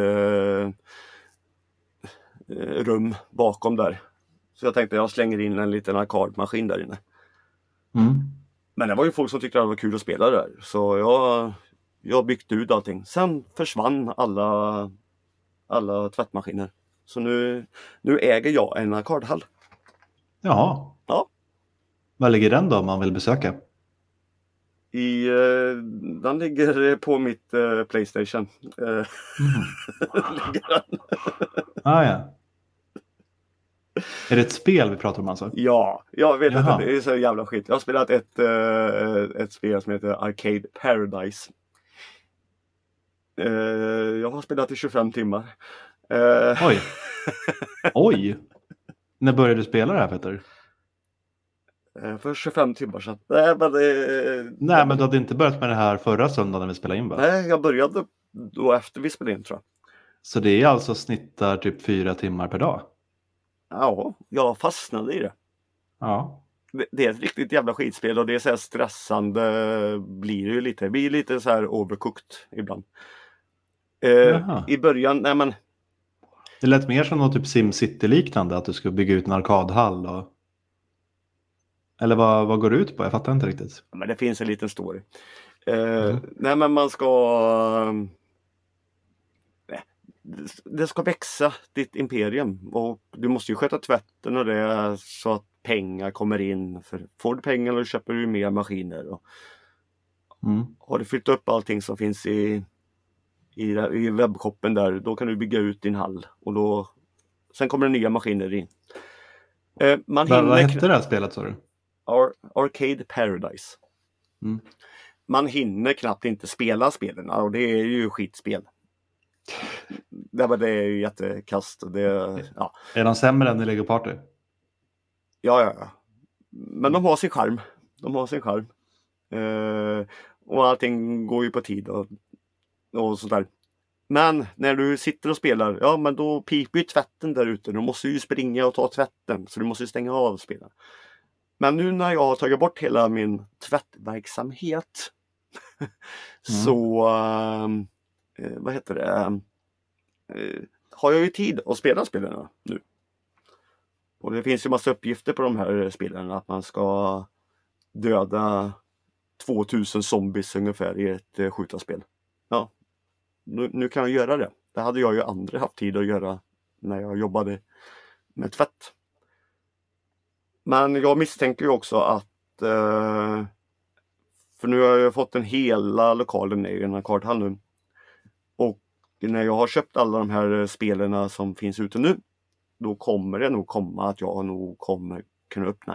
rum bakom där. Så jag tänkte jag slänger in en liten arkadmaskin där inne. Men det var ju folk som tyckte det var kul att spela där. Så jag byggde ut allting. Sen försvann alla tvättmaskiner. Så nu äger jag en arkadhall. Jaha. Ja. Var ligger den då om man vill besöka? Den ligger på mitt PlayStation. Ligger den. Ja. Är det ett spel vi pratar om alltså? Ja, jag vet inte. Det är så jävla skit. Jag har spelat ett spel som heter Arcade Paradise. Jag har spelat i 25 timmar. Oj! När började du spela det här, Peter? För 25 timmar sedan. Nej, men du hade inte börjat med det här förra söndagen när vi spelade in, va? Nej, jag började då efter vi spelade in, tror jag. Så det är alltså snittar typ 4 timmar per dag? Ja, jag fastnade i det. Ja. Det är ett riktigt jävla skitspel och det är så här stressande blir det ju lite. Det blir lite så här overcooked ibland. I början, nej men... Det lät mer som något typ SimCity-liknande, att du ska bygga ut en arkadhall och... Eller vad går det ut på? Jag fattar inte riktigt. Men det finns en liten story. Nej men man ska... Det ska växa ditt imperium och du måste ju sköta tvätten och det så att pengar kommer in. För får du pengar och köper du mer maskiner. Och har du fyllt upp allting som finns i webbshoppen där, då kan du bygga ut din hall och sen kommer det nya maskiner in. Vad hette det här spelet, sa du? Arcade Paradise. Man hinner knappt inte spela spelen och det är ju skitspel. Det är ju jättekast. Är de sämre än i Lego Party? Ja. Men de har sin charm. Och allting går ju på tid och sådär. Men när du sitter och spelar, men då piper ju tvätten där ute. Du måste ju springa och ta tvätten. Så du måste stänga av spelen. Men nu när jag har tagit bort hela min tvättverksamhet Så vad heter det? Har jag ju tid att spela spelarna nu. Och det finns ju massa uppgifter på de här spelarna, att man ska döda 2000 zombies ungefär i ett skjutarspel. Ja, nu kan jag göra det. Det hade jag ju aldrig haft tid att göra när jag jobbade med tvätt. Men jag misstänker ju också att för nu har jag fått den hela lokalen i den här karthallen. Och när jag har köpt alla de här spelarna som finns ute nu, då kommer det nog komma att jag nog kommer kunna öppna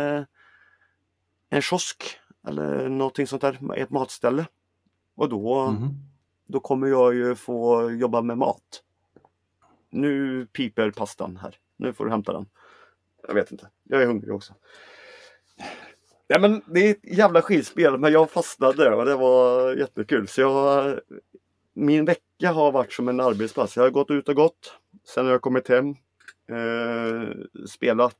en kiosk eller någonting sånt där, ett matställe. Och då kommer jag ju få jobba med mat. Nu piper pastan här. Nu får du hämta den. Jag vet inte. Jag är hungrig också. Ja, men det är ett jävla skitspel, men jag fastnade och det var jättekul. Så min vecka har varit som en arbetsplats. Jag har gått ut och gått. Sen har jag kommit hem. Spelat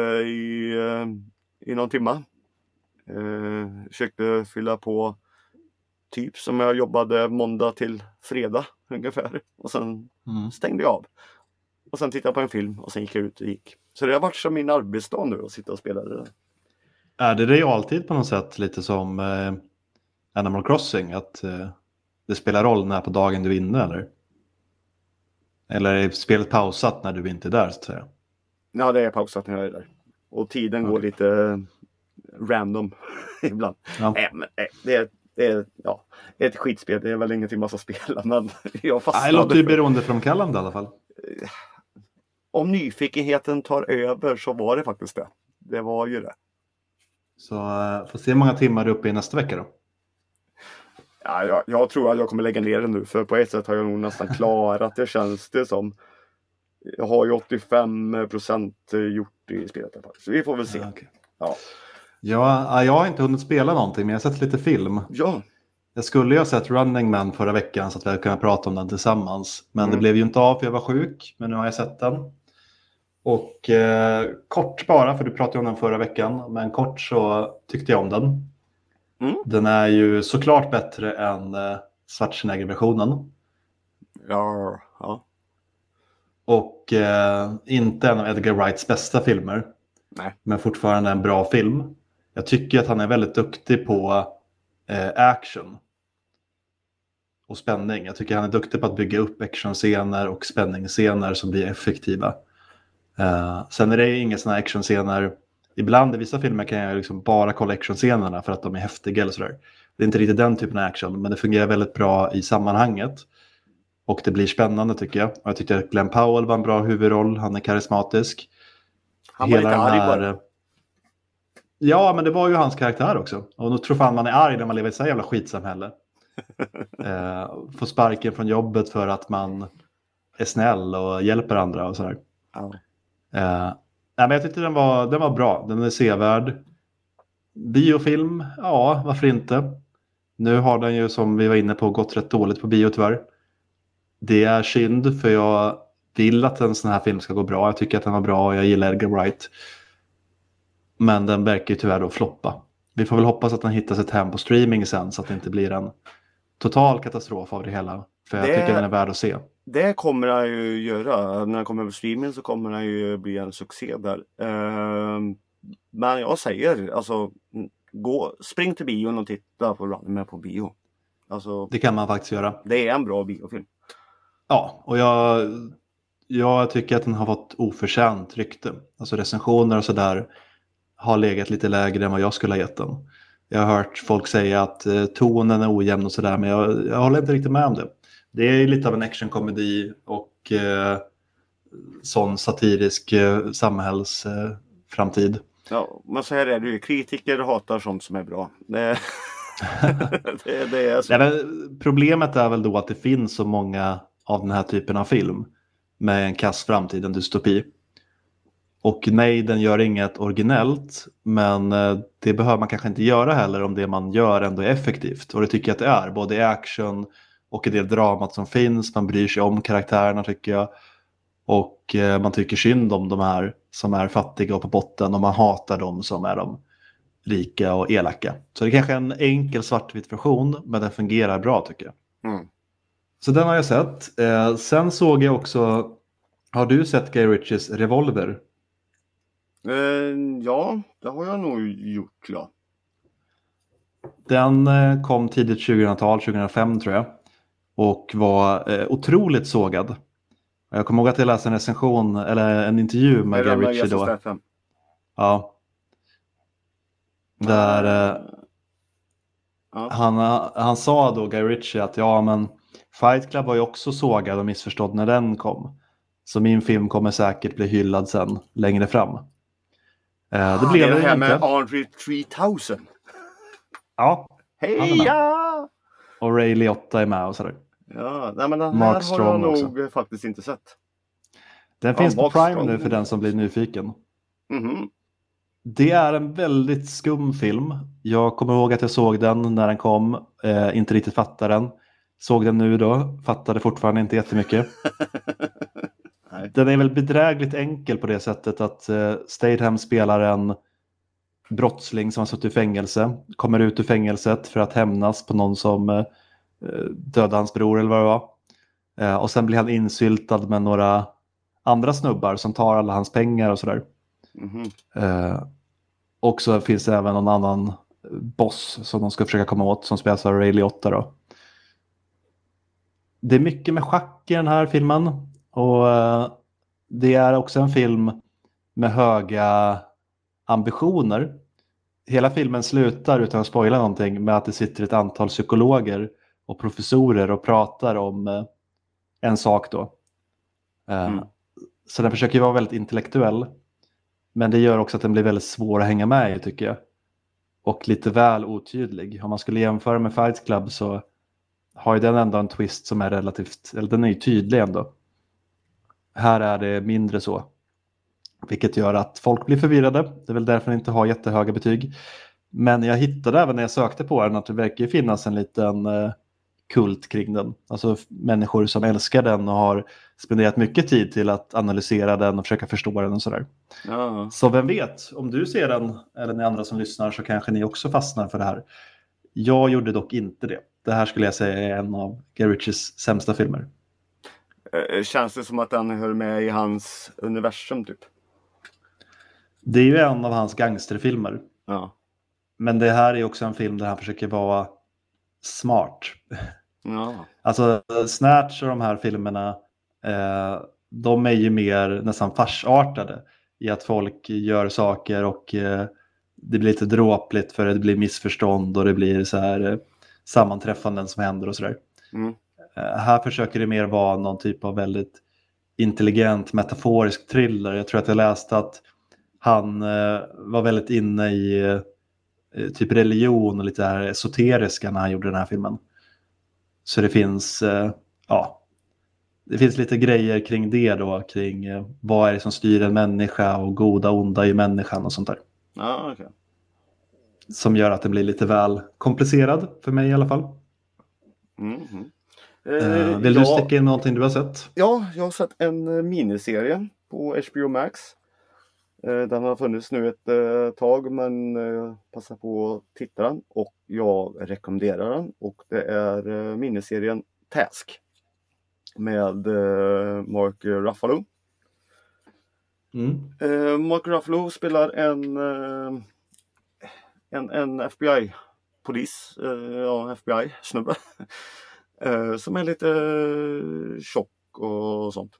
i någon timma. Försökte fylla på typ som jag jobbade måndag till fredag ungefär. Och sen stängde jag av. Och sen tittade jag på en film och sen gick jag ut och gick. Så det har varit som min arbetsdag nu att sitta och spela det där. Är det realtid på något sätt lite som Animal Crossing? Att det spelar roll när på dagen du är inne eller? Eller är spelet pausat när du inte är där så att säga? Ja, det är pausat när jag är där. Och tiden går lite random ibland. Ja. Men det är ett skitspel. Det är väl ingenting man ska spela, men jag fastnade. Det låter ju beroendeframkallande i alla fall. Om nyfikenheten tar över så var det faktiskt det. Det var ju det. Så får se hur många timmar du är uppe i nästa vecka då. Ja, jag tror att jag kommer lägga ner det nu. För på ett sätt har jag nog nästan klarat det, känns det som. Jag har ju 85% gjort i spelet. Så vi får väl se. Ja, okay. Ja. Jag har inte hunnit spela någonting, men jag har sett lite film. Ja. Jag skulle ju ha sett Running Man förra veckan så att vi hade kunnat prata om den tillsammans. Men det blev ju inte av för jag var sjuk. Men nu har jag sett den. Och kort bara, för du pratade om den förra veckan. Men kort så tyckte jag om den. Den är ju såklart bättre än Schwarzenegger-versionen. Ja. Och inte en av Edgar Wrights bästa filmer. Nej. Men fortfarande en bra film. Jag tycker att han är väldigt duktig på action och spänning. Jag tycker han är duktig på att bygga upp actionscener och spänningsscener som blir effektiva. Sen är det inga sådana actionscener. Ibland i vissa filmer kan jag liksom bara kolla actionscenerna för att de är häftiga eller sådär. Det är inte riktigt den typen av action, men det fungerar väldigt bra i sammanhanget. Och det blir spännande tycker jag. Och jag tyckte att Glenn Powell var en bra huvudroll. Han är karismatisk. Han var lite arg bara. Ja, men det var ju hans karaktär också. Och nu tror fan man är arg när man lever i ett så jävla skitsamhälle. Får sparken från jobbet för att man är snäll och hjälper andra och sådär. Men jag tyckte den var bra. Den är sevärd. Biofilm, ja, varför inte? Nu har den ju, som vi var inne på, gått rätt dåligt på bio tyvärr. Det är synd, för jag vill att en sån här film ska gå bra. Jag tycker att den var bra och jag gillar Edgar Wright. Men den verkar ju tyvärr då floppa. Vi får väl hoppas att den hittar sitt hem på streaming sen, så att det inte blir en total katastrof av det hela. För jag tycker den är värd att se. Det kommer jag ju göra. När den kommer på streaming så kommer den ju bli en succé där. Men jag säger, alltså, spring till bion och titta på Running Man på bio. Alltså, det kan man faktiskt göra. Det är en bra biofilm. Ja, och jag tycker att den har fått oförtjänt rykte. Alltså recensioner och sådär har legat lite lägre än vad jag skulle ha gett den. Jag har hört folk säga att tonen är ojämn och sådär, men jag håller inte riktigt med om det. Det är lite av en actionkomedi och sån satirisk samhällsframtid. Ja, men så här är det ju. Kritiker hatar sånt som är bra. Det är så. Ja, problemet är väl då att det finns så många av den här typen av film med en kass framtid, en dystopi. Och nej, den gör inget originellt, men det behöver man kanske inte göra heller om det man gör ändå är effektivt. Och det tycker jag att det är, både i action och i det dramat som finns. Man bryr sig om karaktärerna tycker jag. Och man tycker synd om de här som är fattiga och på botten, och man hatar dem som är de rika och elaka. Så det är kanske en enkel svartvit version, men den fungerar bra tycker jag. Mm. Så den har jag sett. Sen såg jag också, har du sett Guy Ritchies Revolver? Ja, det har jag nog gjort, ja. Den kom tidigt 2000-tal, 2005 tror jag. Och var otroligt sågad. Jag kommer ihåg att jag läste en recension, eller en intervju med Guy Ritchie då. Statham. Ja. Där Ja. han sa då, Guy Ritchie, att ja men Fight Club var ju också sågad och missförstådd när den kom. Så min film kommer säkert bli hyllad sen, längre fram. Det blev det det här inte. med Andre 3000. Ja. Heja! Och Ray Liotta är med och sådär. Ja, nej, men den Mark här Strong har jag också. nog faktiskt inte sett. Den finns på Mark Prime Strong. nu för den som blir nyfiken. Mhm. Det är en väldigt skum film. Jag kommer ihåg att jag såg den när den kom. Inte riktigt fattade den. Såg den nu då. Fattade fortfarande inte jättemycket. Nej. Den är väl bedrägligt enkel på det sättet att Statham spelar en brottsling som har suttit i fängelse. Kommer ut ur fängelset för att hämnas på någon som dödade hans bror eller vad det var. Och sen blir han insyltad med några andra snubbar som tar alla hans pengar och sådär. Mhm. Och så finns det även någon annan boss som de ska försöka komma åt som spelas av Ray Liotta då. Det är mycket med schack i den här filmen. Och det är också en film med höga ambitioner. Hela filmen slutar, utan att spoila någonting, med att det sitter ett antal psykologer och professorer och pratar om en sak då. Så den försöker vara väldigt intellektuell. Men det gör också att den blir väldigt svår att hänga med i tycker jag. Och lite väl otydlig. Om man skulle jämföra med Fight Club så har ju den ändå en twist som är relativt, eller den är ju tydlig ändå. Här är det mindre så. Vilket gör att folk blir förvirrade. Det är väl därför den inte har jättehöga betyg. Men jag hittade även när jag sökte på den att det verkar finnas en liten kult kring den. Alltså människor som älskar den och har spenderat mycket tid till att analysera den och försöka förstå den och sådär. Ja. Så vem vet, om du ser den eller ni andra som lyssnar så kanske ni också fastnar för det här. Jag gjorde dock inte det. Det här skulle jag säga är en av Guy Ritchies sämsta filmer. Känns det som att den hör med i hans universum typ? Det är ju en av hans gangsterfilmer. Ja. Men det här är också en film där han försöker vara smart. Ja. Alltså Snatch och de här filmerna, de är ju mer nästan farsartade i att folk gör saker och det blir lite dråpligt för det blir missförstånd och det blir så här sammanträffanden som händer och sådär. Här försöker det mer vara någon typ av väldigt intelligent metaforisk thriller. Jag tror att jag läste att han var väldigt inne i typ religion och lite här esoteriska när han gjorde den här filmen. Så det finns det finns lite grejer kring det då, kring vad är det som styr en människa och goda och onda i människan och sånt där. Ja, okej. Som gör att den blir lite väl komplicerad för mig i alla fall. Vill du sticka in någonting du har sett? Ja, jag har sett en miniserie på HBO Max. Den har funnits nu ett tag, men passa på att titta den och jag rekommenderar den. Och det är miniserien Task med Mark Ruffalo. Mark Ruffalo spelar en FBI-polis, FBI-snubbe som är lite tjock och sånt.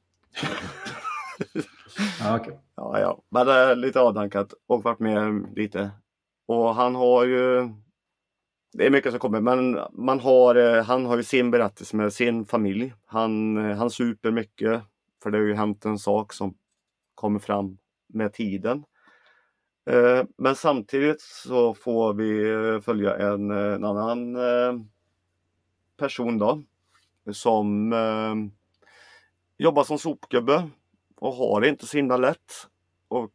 Okay. Ja, men det är lite avdankat och varit med lite. Och han har ju, det är mycket som kommer, men han har ju sin berättelse med sin familj. Han super mycket, för det har ju hänt en sak som kommer fram med tiden. Men samtidigt så får vi följa en annan person då, som jobbar som sopgubbe och har det inte så himla lätt. Och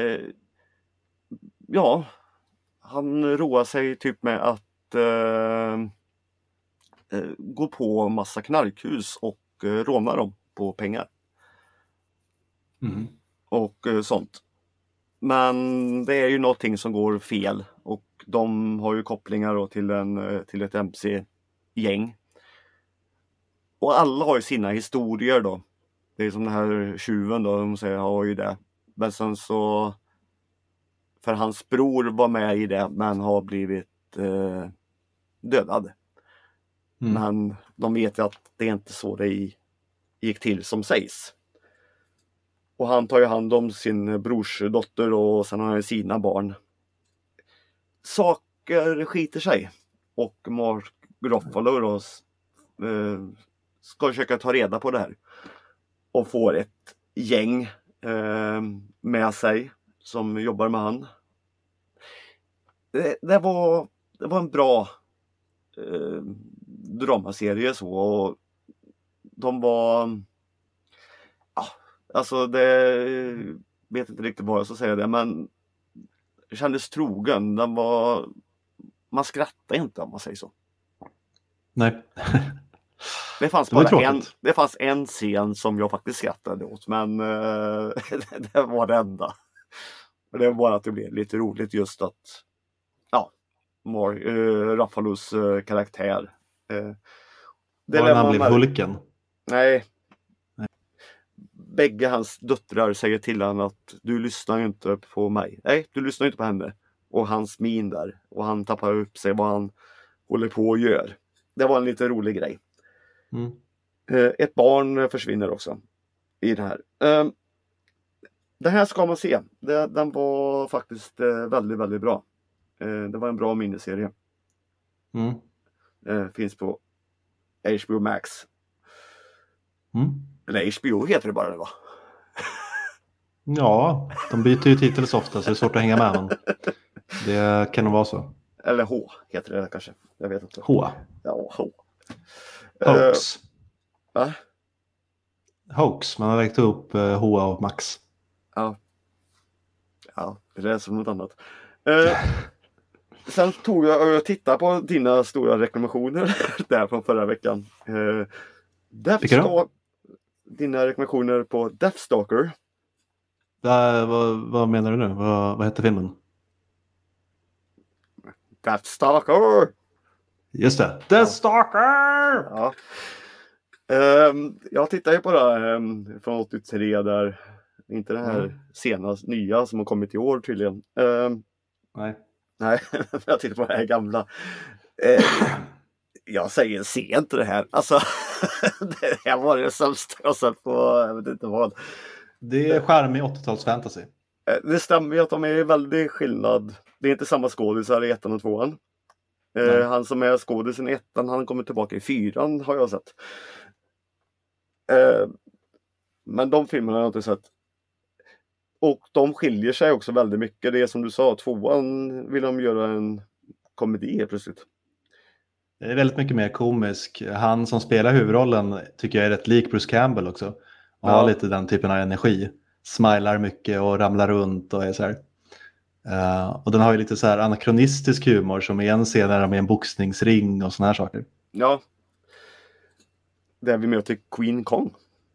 han roar sig typ med att gå på massa knarkhus och råna dem på pengar. Och sånt. Men det är ju någonting som går fel och de har ju kopplingar då till ett MC-gäng. Och alla har ju sina historier då. Det är som den här tjuven då, de säger har ju det. Men sen så, för hans bror var med i det men har blivit dödad. Men de vet ju att det är inte så det gick till som sägs. Och han tar ju hand om sin brors dotter och sen har han sina barn. Saker skiter sig. Och Mark Ruffalo då, ska försöka ta reda på det här. Och får ett gäng med sig som jobbar med han. Det var en bra dramaserie så. Och de var... Alltså det vet inte riktigt vad jag ska säga det, men det kändes trogen. Man skrattade inte om man säger så. Nej. Det fanns det fanns en scen som jag faktiskt skrattade åt, men det var det enda. Och det var bara att det blev lite roligt just att Ruffalos karaktär. Var han blev Hulken? Nej. Bägge hans döttrar säger till honom att du lyssnar ju inte på mig. Nej, du lyssnar inte på henne. Och hans min där. Och han tappar upp sig vad han håller på och gör. Det var en lite rolig grej. Ett barn försvinner också i det här. Det här ska man se. Den var faktiskt väldigt, väldigt bra. Det var en bra miniserie. Finns på HBO Max. Eller HBO heter det bara nu va? Ja, de byter ju titel så ofta så det är svårt att hänga med. Men det kan nog vara så. Eller H heter det kanske. Jag vet inte. H? Ja, H. Hoax. Va? Hoax, man har vägt upp H och Max. Ja, det är som något annat. Sen tog jag och tittade på dina stora rekommendationer där från förra veckan. Dina rekommendationer på Deathstalker. Vad menar du nu? Vad heter filmen? Deathstalker! Just det. Deathstalker! Ja. Jag tittar ju på det från 83 där. Inte det här senaste nya som har kommit i år tydligen. Nej, jag tittar på det här gamla. Jag säger se inte det här. Alltså, det här var det sämsta jag sett på, jag vet inte vad. Det är charmig 80-tals-fantasy. Det stämmer ju att de är väldigt skillnad. Det är inte samma skådisar i 1:an och 2:an. Han som är skådisen i 1:an, han kommer tillbaka i 4:an har jag sett. Men de filmerna har jag inte sett. Och de skiljer sig också väldigt mycket. Det är som du sa, 2:an vill de göra en komedi plötsligt. Det är väldigt mycket mer komisk. Han som spelar huvudrollen tycker jag är rätt lik Bruce Campbell också. Och har lite den typen av energi. Smilar mycket och ramlar runt och är så här. Och den har ju lite så här anakronistisk humor som igen ser när de är i en boxningsring och såna här saker. Ja. Där vi möter Queen Kong.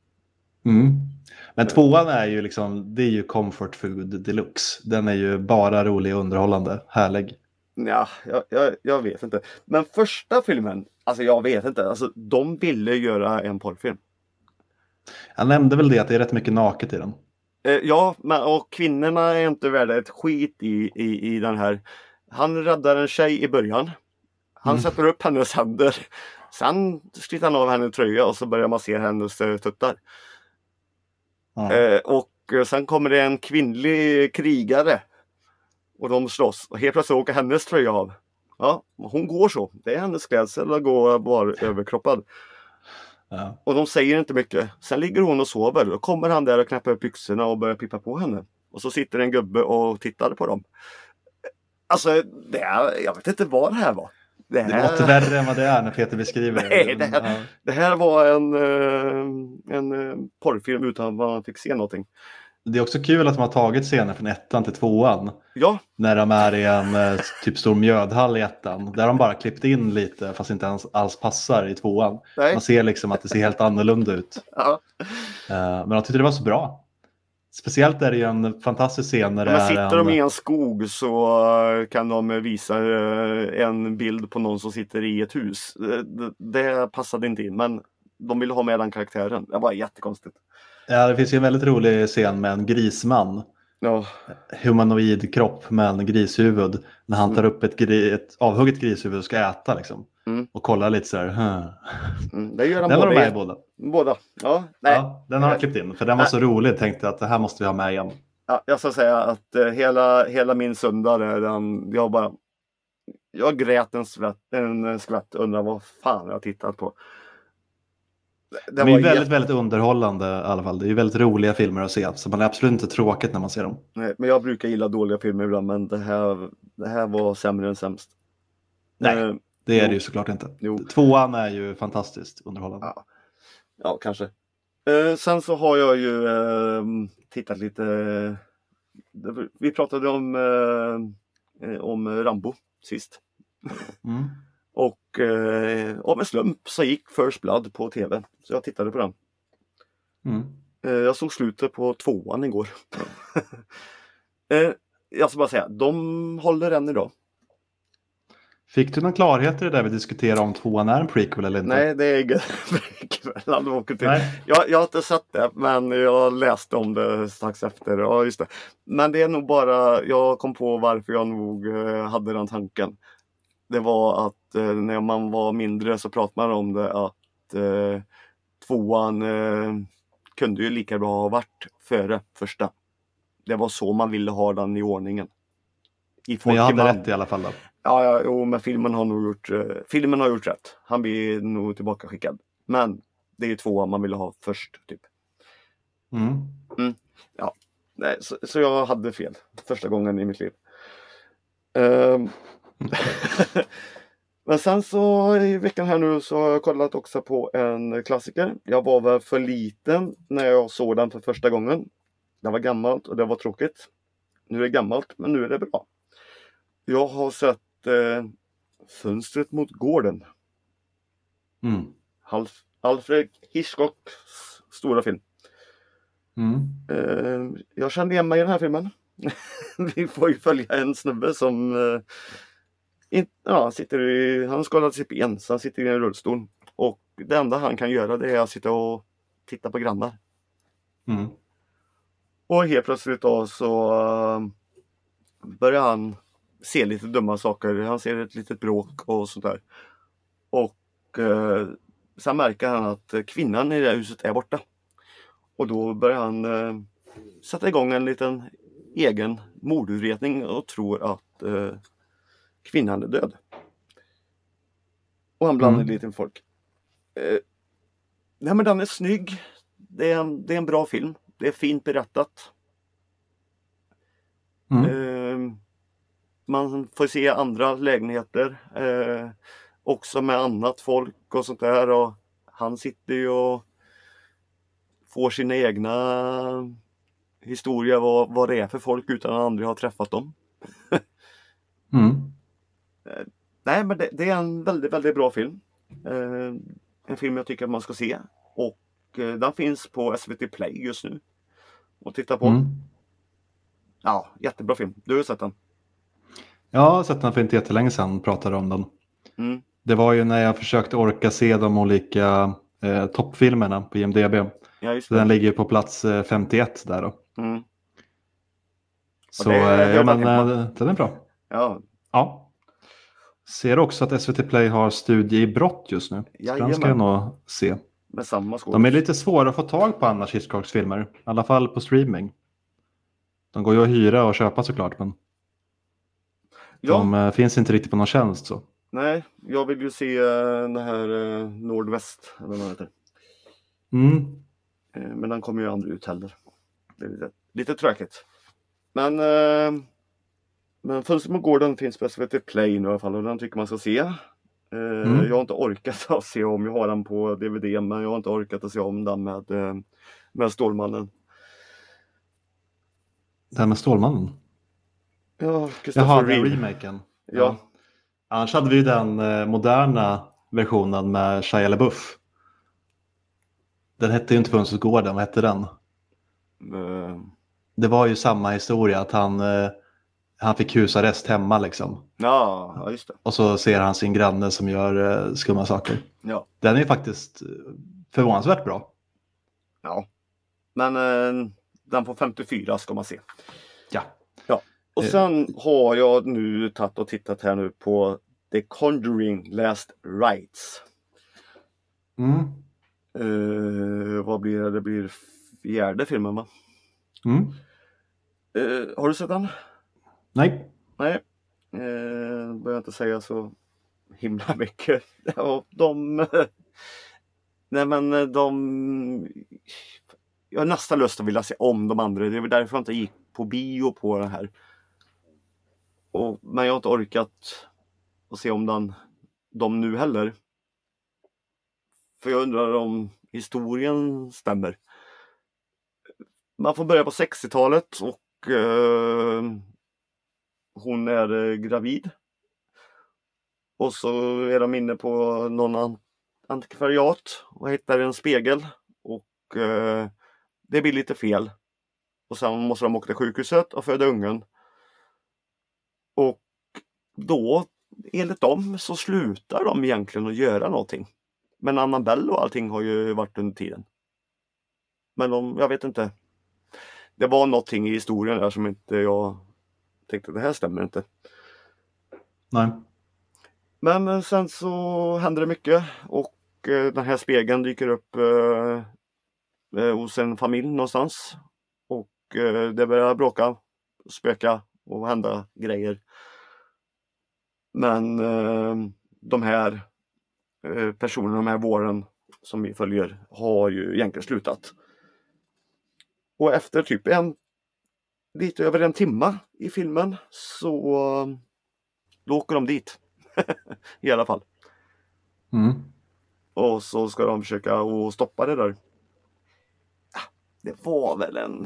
Men 2:an är ju liksom, det är ju comfort food deluxe. Den är ju bara rolig och underhållande, härlig. Ja, jag vet inte. Men första filmen, alltså jag vet inte. Alltså de ville göra en porrfilm. Jag nämnde väl det att det är rätt mycket naket i den. Ja, och kvinnorna är inte värda ett skit i den här. Han räddar en tjej i början. Han sätter upp hennes händer. Sen sliter han av henne tröja och så börjar man se hennes tuttar. Och sen kommer det en kvinnlig krigare. Och de slåss. Och helt plötsligt åker hennes tröja av. Ja, hon går så. Det är hennes klädsel att gå bara överkroppad. Ja. Och de säger inte mycket. Sen ligger hon och sover. Då kommer han där och knappar upp byxorna och börjar pippa på henne. Och så sitter en gubbe och tittar på dem. Alltså, jag vet inte vad det här var. Det låter värre än vad det är när Peter beskriver. Nej, det här var en porrfilm utan att man fick se någonting. Det är också kul att de har tagit scener från 1:an till 2:an. Ja. När de är i en typ stor mjödhall i 1:an. Där de bara klippt in lite fast inte alls passar i 2:an. Nej. Man ser liksom att det ser helt annorlunda ut. Ja. Men jag tyckte det var så bra. Speciellt är det ju en fantastisk scen när det Men är sitter de i en skog så kan de visa en bild på någon som sitter i ett hus. Det passade inte in, men de ville ha med den karaktären. Det var jättekonstigt. Ja, det finns ju en väldigt rolig scen med en grisman. Ja. Humanoid kropp med en grishuvud. När han tar upp ett avhugget grishuvud och ska äta liksom. Och kollar lite så här. Det gör han den båda. var de med i båda. Båda. Ja, nej. Ja, den har jag klippt in. För den var så rolig. Tänkte att det här måste vi ha med igen. Ja, jag ska säga att hela min söndag där, jag grät en skvätt, undrar vad fan jag har tittat på. Det är väldigt, väldigt underhållande i alla fall. Det är ju väldigt roliga filmer att se. Så man är absolut inte tråkigt när man ser dem. Nej, men jag brukar gilla dåliga filmer ibland, men det här var sämre än sämst. Nej, det är det ju såklart inte. Jo. 2:an är ju fantastiskt underhållande. Ja, kanske. Sen så har jag ju tittat lite. Vi pratade om Rambo sist. Och av en slump så gick First Blood på tv. Så jag tittade på den. Jag såg slutet på 2:an igår. Jag ska bara säga, de håller än idag. Fick du någon klarhet i det där vi diskuterade om 2:an är en prequel eller inte? Nej, det är ingen prequel. Jag har inte sett det, men jag läste om det strax efter. Ja, just det. Men det är nog bara, jag kom på varför jag nog hade den tanken. Det var att när man var mindre så pratade man om det att 2:an kunde ju lika bra ha varit före första. Det var så man ville ha den i ordningen. Men jag hade rätt i alla fall då. Ja, men filmen har gjort rätt. Han blir nog tillbaka skickad. Men det är ju 2:an man ville ha först typ. Ja, nej, så jag hade fel första gången i mitt liv. Men sen så i veckan här nu så har jag kollat också på en klassiker. Jag var väl för liten när jag såg den för första gången. Det var gammalt och det var tråkigt. Nu är det gammalt, men nu är det bra. Jag har sett Fönstret mot gården. Alfred Hitchcocks stora film. Jag kände igen mig i den här filmen. Vi får ju följa en snubbe som han skadade sitt ben, så han sitter i en rullstol. Och det enda han kan göra det är att sitta och titta på grannar. Och helt plötsligt då så börjar han se lite dumma saker. Han ser ett litet bråk och sånt där. Och sen märker han att kvinnan i det här huset är borta. Och då börjar han sätta igång en liten egen mordutredning och tror att kvinnan är död. Och han blandar lite med folk. Nej, men den är snygg. Det är en bra film. Det är fint berättat. Man får se andra lägenheter. Också med annat folk och sånt där. Och han sitter ju och får sina egna historier. Vad det är för folk utan att andra har träffat dem. Nej, men det är en väldigt, väldigt bra film. En film jag tycker att man ska se. Och den finns på SVT Play just nu. Och titta på. Ja, jättebra film. Du har sett den? Jag har sett den för inte jättelänge sedan. Pratade om den. Det var ju när jag försökte orka se de olika toppfilmerna på IMDb. Ja, just det. Så den ligger på plats 51 där då. Så den är bra. Ja. Ser också att SVT Play har studie i brott just nu. Så den ska jag nog se. Med samma skål. De är lite svåra att få tag på annars, Hitchcocks filmer. I alla fall på streaming. De går ju att hyra och köpa såklart, men de finns inte riktigt på någon tjänst så. Nej, jag vill ju se den här Nordväst, eller vad det heter. Men den kommer ju aldrig ut heller. Det är lite tråkigt. Men Fönstret mot gården finns på SVT Play nu i alla fall, och den tycker man ska se. Jag har inte orkat att se om, jag har den på DVD, men jag har inte orkat att se om den med Stålmannen. Det här med Stålmannen? Ja, Jaha, den remaken. Ja. Annars hade vi ju den moderna versionen med Shia LaBeouf. Den hette ju inte Fönstret mot gården, vad hette den? det var ju samma historia att han fick husarrest hemma liksom. Ja, just det. Och så ser han sin granne som gör skumma saker. Ja. Den är ju faktiskt förvånansvärt bra. Ja. Men den på 54 ska man se. Ja. Och sen har jag nu tagit och tittat här nu på The Conjuring Last Rites. Vad blir det? Det blir 4:e filmen, va? Har du sett den? Nej. Nej. Börjar inte säga så himla mycket. Ja, nej men jag har nästan lust att vilja se om de andra. Det är väl därför jag inte gick på bio på det här. Men jag har inte orkat att se om de nu heller. För jag undrar om historien stämmer. Man får börja på 60-talet och hon är gravid. Och så är de inne på någon antikvariat och hittar en spegel. Och det blir lite fel. Och sen måste de åka till sjukhuset och föda ungen. Och då, enligt dem, så slutar de egentligen att göra någonting. Men Annabelle och allting har ju varit under tiden. Men jag vet inte. Det var någonting i historien där som inte jag tänkte, det här stämmer inte. Nej. Men sen så händer det mycket. Och den här spegeln dyker upp hos en familj någonstans. Och det börjar bråka, spöka och hända grejer. Men de här personerna, de här våren som vi följer, har ju egentligen slutat. Och efter typ lite över en timme i filmen så då åker de dit. I alla fall. Och så ska de försöka att stoppa det där. Det var väl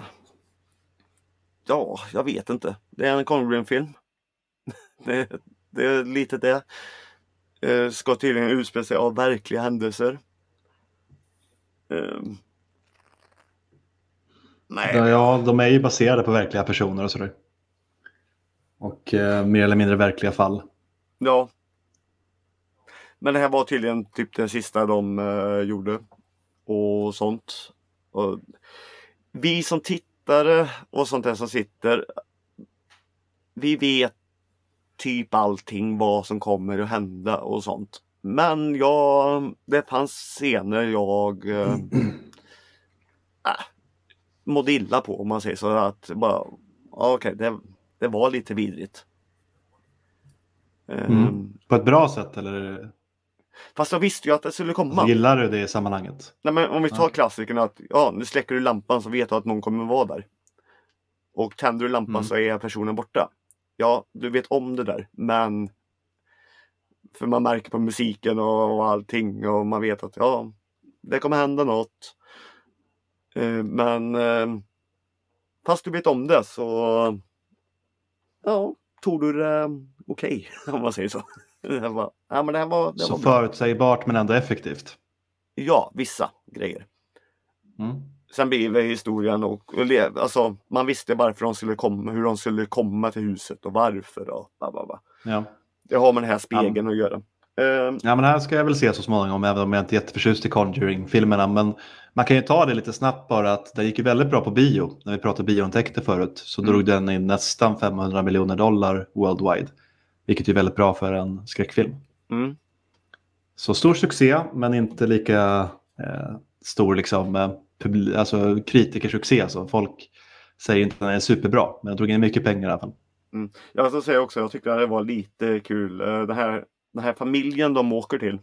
jag vet inte. Det är en Conjuring-film. Det är lite det. Ska tydligen utspela sig av verkliga händelser. Nej. Ja, de är ju baserade på verkliga personer och sådär. Och mer eller mindre verkliga fall. Ja. Men det här var tydligen typ det sista de gjorde. Och sånt. Och vi som tittare och sånt där som sitter, vi vet typ allting vad som kommer att hända och sånt. Men det fanns scener jag mådde illa på, om man säger så, att bara okej, det var lite vidrigt. På ett bra sätt eller? Fast jag visste ju att det skulle komma. Alltså, gillar du det i sammanhanget? Nej, men om vi tar klassikerna att nu släcker du lampan så vet du att någon kommer vara där. Och tänder du lampan så är personen borta. Ja, du vet om det där, men för man märker på musiken och allting och man vet att det kommer hända något. Men fast du vet om det så tog du det okej, om man säger så. Det var så bra. förutsägbart men ändå effektivt. Ja, vissa grejer. Sen blir det historien och alltså, man visste varför de skulle komma, hur de skulle komma till huset och varför och Ja. Det har med den här spegeln att göra. Ja, men här ska jag väl se så småningom, även om jag inte är jätteförtjust i Conjuring-filmerna. Men man kan ju ta det lite snabbt bara, att det gick ju väldigt bra på bio. När vi pratade biointäkter förut så drog den in nästan $500 miljoner worldwide. Vilket är väldigt bra för en skräckfilm. Så stor succé, men inte lika stor liksom, alltså kritikersuccé. Alltså, folk säger inte att den är superbra, men jag drog in mycket pengar i alla fall. Jag ska säga också, jag tyckte det var lite kul. Den här familjen de åker till,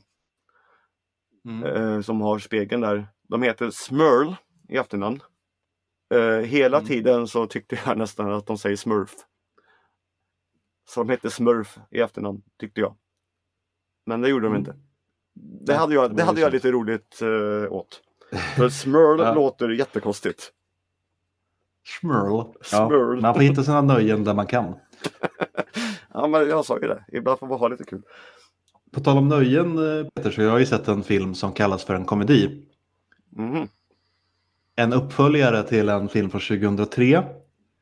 som har spegeln där, de heter Smurl i efternamn. Hela tiden så tyckte jag nästan att de säger Smurf. Så de heter Smurf i efternamn, tyckte jag. Men det gjorde de inte. Det hade jag lite roligt åt. För Smurl låter jättekonstigt. Smurl. Smurl. Ja, man får hitta sina nöjen där man kan. Ja, men jag sa ju det. Ibland får man ha lite kul. På tal om nöjen, Peter, så jag har ju sett en film som kallas för en komedi. En uppföljare till en film från 2003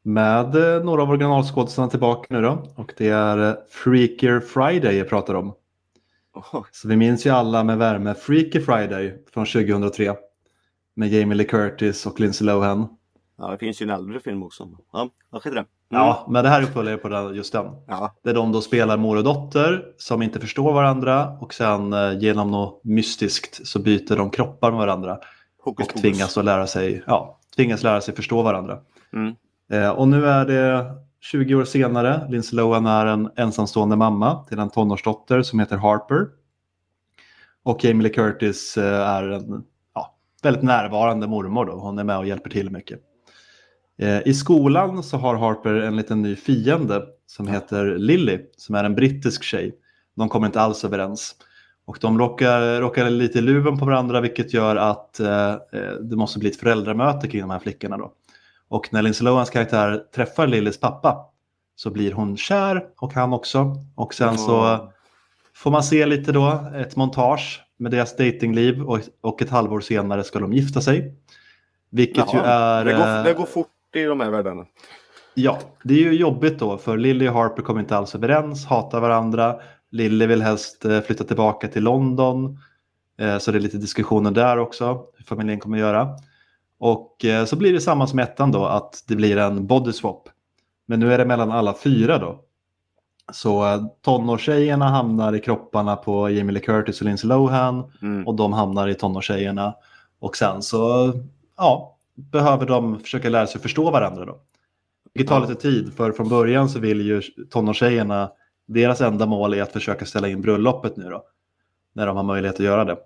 Med några av originalskådespelarna tillbaka nu då. Och det är Freakier Friday jag pratar om. Så vi minns ju alla med värme Freaky Friday från 2003. Med Jamie Lee Curtis och Lindsay Lohan. Ja, det finns ju en äldre film också. Ja, vad skiter det? Ja, men det här uppföljer på just den. Ja. Där de då spelar mor och dotter som inte förstår varandra. Och sen genom något mystiskt så byter de kroppar med varandra. Hokus och pokus. tvingas lära sig förstå varandra. Och nu är det 20 år senare. Lindsay Lohan är en ensamstående mamma till en tonårsdotter som heter Harper. Och Jamie Lee Curtis är en väldigt närvarande mormor då. Hon är med och hjälper till mycket. I skolan så har Harper en liten ny fiende som heter Lily, som är en brittisk tjej. De kommer inte alls överens. Och de råkar lite i luven på varandra, vilket gör att det måste bli ett föräldramöte kring de här flickorna då. Och när Lindsay Lohans karaktär träffar Lillys pappa så blir hon kär, och han också. Och sen så får man se lite då ett montage med deras datingliv, och ett halvår senare ska de gifta sig. Vilket ju är... Det går fort i de här världarna. Ja, det är ju jobbigt då, för Lily och Harper kommer inte alls överens, hatar varandra. Lily vill helst flytta tillbaka till London. Så det är lite diskussioner där också, hur familjen kommer göra. Och så blir det samma som ettan då, att det blir en body swap. Men nu är det mellan alla 4 då. Så tonårstjejerna hamnar i kropparna på Jamie Lee Curtis och Lindsay Lohan. Och de hamnar i tonårstjejerna. Och sen så behöver de försöka lära sig förstå varandra då. Det tar lite tid, för från början så vill ju tonårstjejerna, deras enda mål är att försöka ställa in bröllopet nu då. När de har möjlighet att göra det.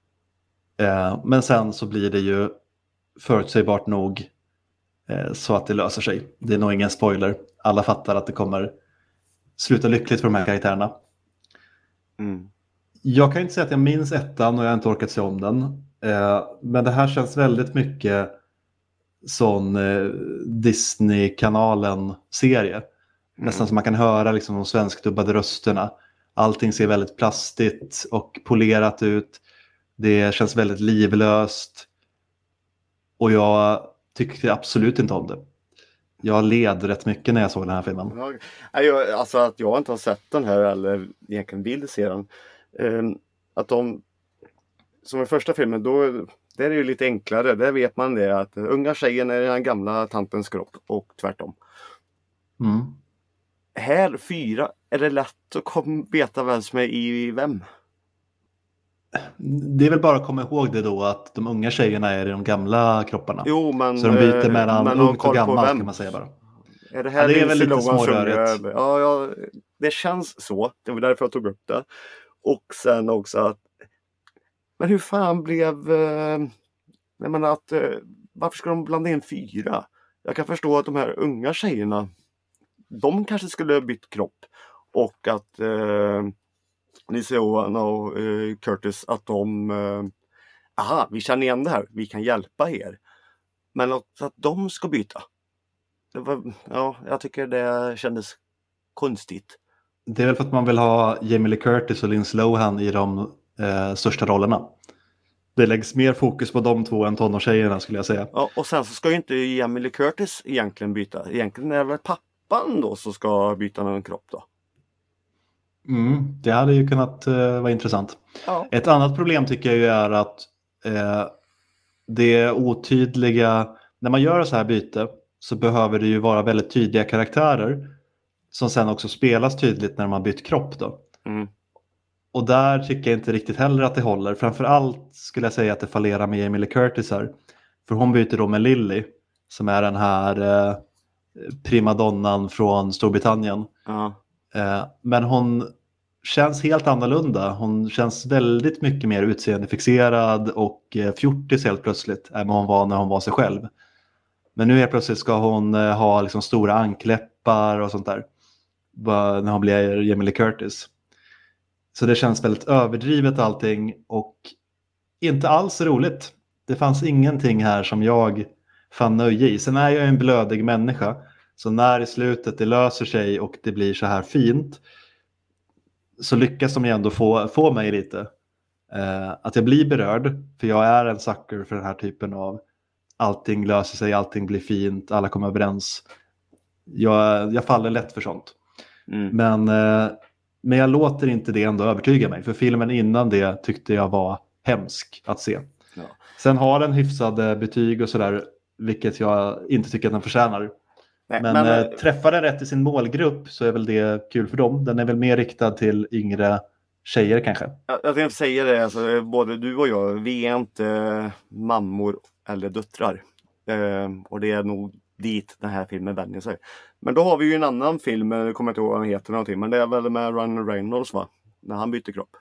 Men sen så blir det ju förutsägbart nog så att det löser sig. Det är nog ingen spoiler. Alla fattar att det kommer sluta lyckligt för de här karaktärerna. Jag kan inte säga att jag minns ettan och jag har inte orkat se om den. Men det här känns väldigt mycket sån Disney-kanalen-serie. Nästan som man kan höra liksom de svenskdubbade rösterna. Allting ser väldigt plastigt och polerat ut. Det känns väldigt livlöst. Och jag tyckte absolut inte om det. Jag led rätt mycket när jag såg den här filmen. Alltså att jag inte har sett den här eller egentligen vill se den. Att de, som i första filmen, då det är det ju lite enklare. Där vet man det att unga tjejen är den gamla tantens kropp och tvärtom. Här 4 är det lätt att veta vem som är i vem. Det är väl bara att komma ihåg det då, att de unga tjejerna är i de gamla kropparna. Jo, men, så de byter mellan ungt och gammalt kan man säga bara. Är det här det är väl lite smårörigt. Ja, det känns så. Det var därför jag tog upp det. Och sen också att men hur fan blev varför ska de blanda in 4? Jag kan förstå att de här unga tjejerna, de kanske skulle ha bytt kropp, och att Lindsay Lohan och Curtis, att de vi känner igen det här, vi kan hjälpa er. Men att de ska byta, jag tycker det kändes konstigt. Det är väl för att man vill ha Jamie Lee Curtis och Lindsay Lohan i de största rollerna. Det läggs mer fokus på de 2 än tonårstjejerna, skulle jag säga. Ja, och sen så ska ju inte Jamie Lee Curtis egentligen byta. Egentligen är det väl pappan då som ska byta någon kropp då. Det hade ju kunnat vara intressant. Ja. Ett annat problem tycker jag ju är att det otydliga, när man gör så här byte så behöver det ju vara väldigt tydliga karaktärer som sen också spelas tydligt när man bytt kropp då. Och där tycker jag inte riktigt heller att det håller. Framförallt skulle jag säga att det fallerar med Jamie Lee Curtis här. För hon byter då med Lily, som är den här primadonnan från Storbritannien. Men hon känns helt annorlunda. Hon känns väldigt mycket mer utseendefixerad och fjortis helt plötsligt än vad hon var när hon var sig själv. Men nu helt plötsligt ska hon ha liksom stora ankläppar och sånt där. När hon blir Jamie Lee Curtis. Så det känns väldigt överdrivet allting och inte alls roligt. Det fanns ingenting här som jag fann nöje i. Sen är jag en blödig människa. Så när i slutet det löser sig och det blir så här fint, så lyckas de ju ändå få mig lite. Att jag blir berörd. För jag är en sucker för den här typen av allting löser sig, allting blir fint, alla kommer överens. jag faller lätt för sånt. Mm. Men jag låter inte det ändå övertyga mig. För filmen innan det tyckte jag var hemsk att se. Ja. Sen har den hyfsade betyg och sådär, vilket jag inte tycker att den förtjänar. Nej, men träffar den rätt i sin målgrupp så är väl det kul för dem. Den är väl mer riktad till yngre tjejer kanske. Jag tänkte säga det, alltså, både du och jag, vi är inte mammor eller döttrar. Och det är nog dit den här filmen vänjer sig. Men då har vi ju en annan film, jag kommer inte ihåg vad den heter någonting, men det är väl med Ryan Reynolds, va? När han byter kropp.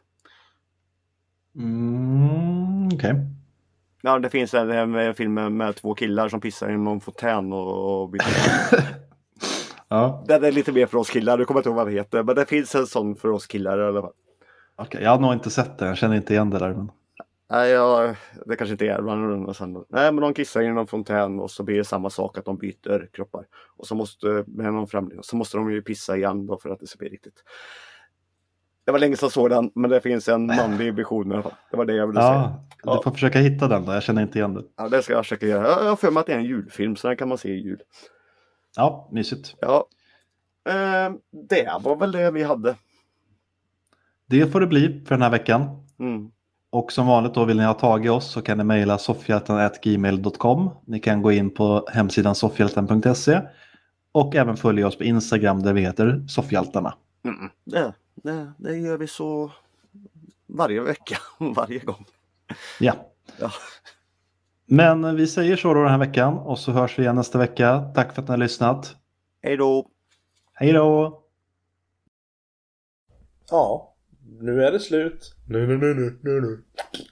Okej. Ja, det finns en film med 2 killar som pissar i någon fontän och byter kropp. Ja. Den är lite mer för oss killar, du kommer inte ihåg vad det heter, men det finns en sån för oss killar i alla fall. Okej, jag har nog inte sett den, jag känner inte igen det där. Men... Nej, det kanske inte är Run och sen. Nej, men de kissar i någon fontän och så blir det samma sak att de byter kroppar. Och så måste, med någon främling, så måste de ju pissa igen då för att det ska bli riktigt. Det var länge sedan såg den, men det finns en manlig version i alla fall. Det var det jag ville säga. Du får försöka hitta den då, jag känner inte igen det. Ja, det ska jag försöka göra. Jag har för mig att det är en julfilm, så den kan man se i jul. Ja, mysigt. Ja, det var väl det vi hade. Det får det bli för den här veckan. Mm. Och som vanligt då, vill ni ha tag i oss så kan ni mejla soffhjälten@gmail.com. Ni kan gå in på hemsidan soffhjälten.se och även följa oss på Instagram där vi heter Soffhjältarna. Det gör vi så varje vecka, varje gång. Ja. Ja. Men vi säger så då den här veckan och så hörs vi igen nästa vecka. Tack för att ni har lyssnat. Hej då! Hej då! Ja, nu är det slut. Nu.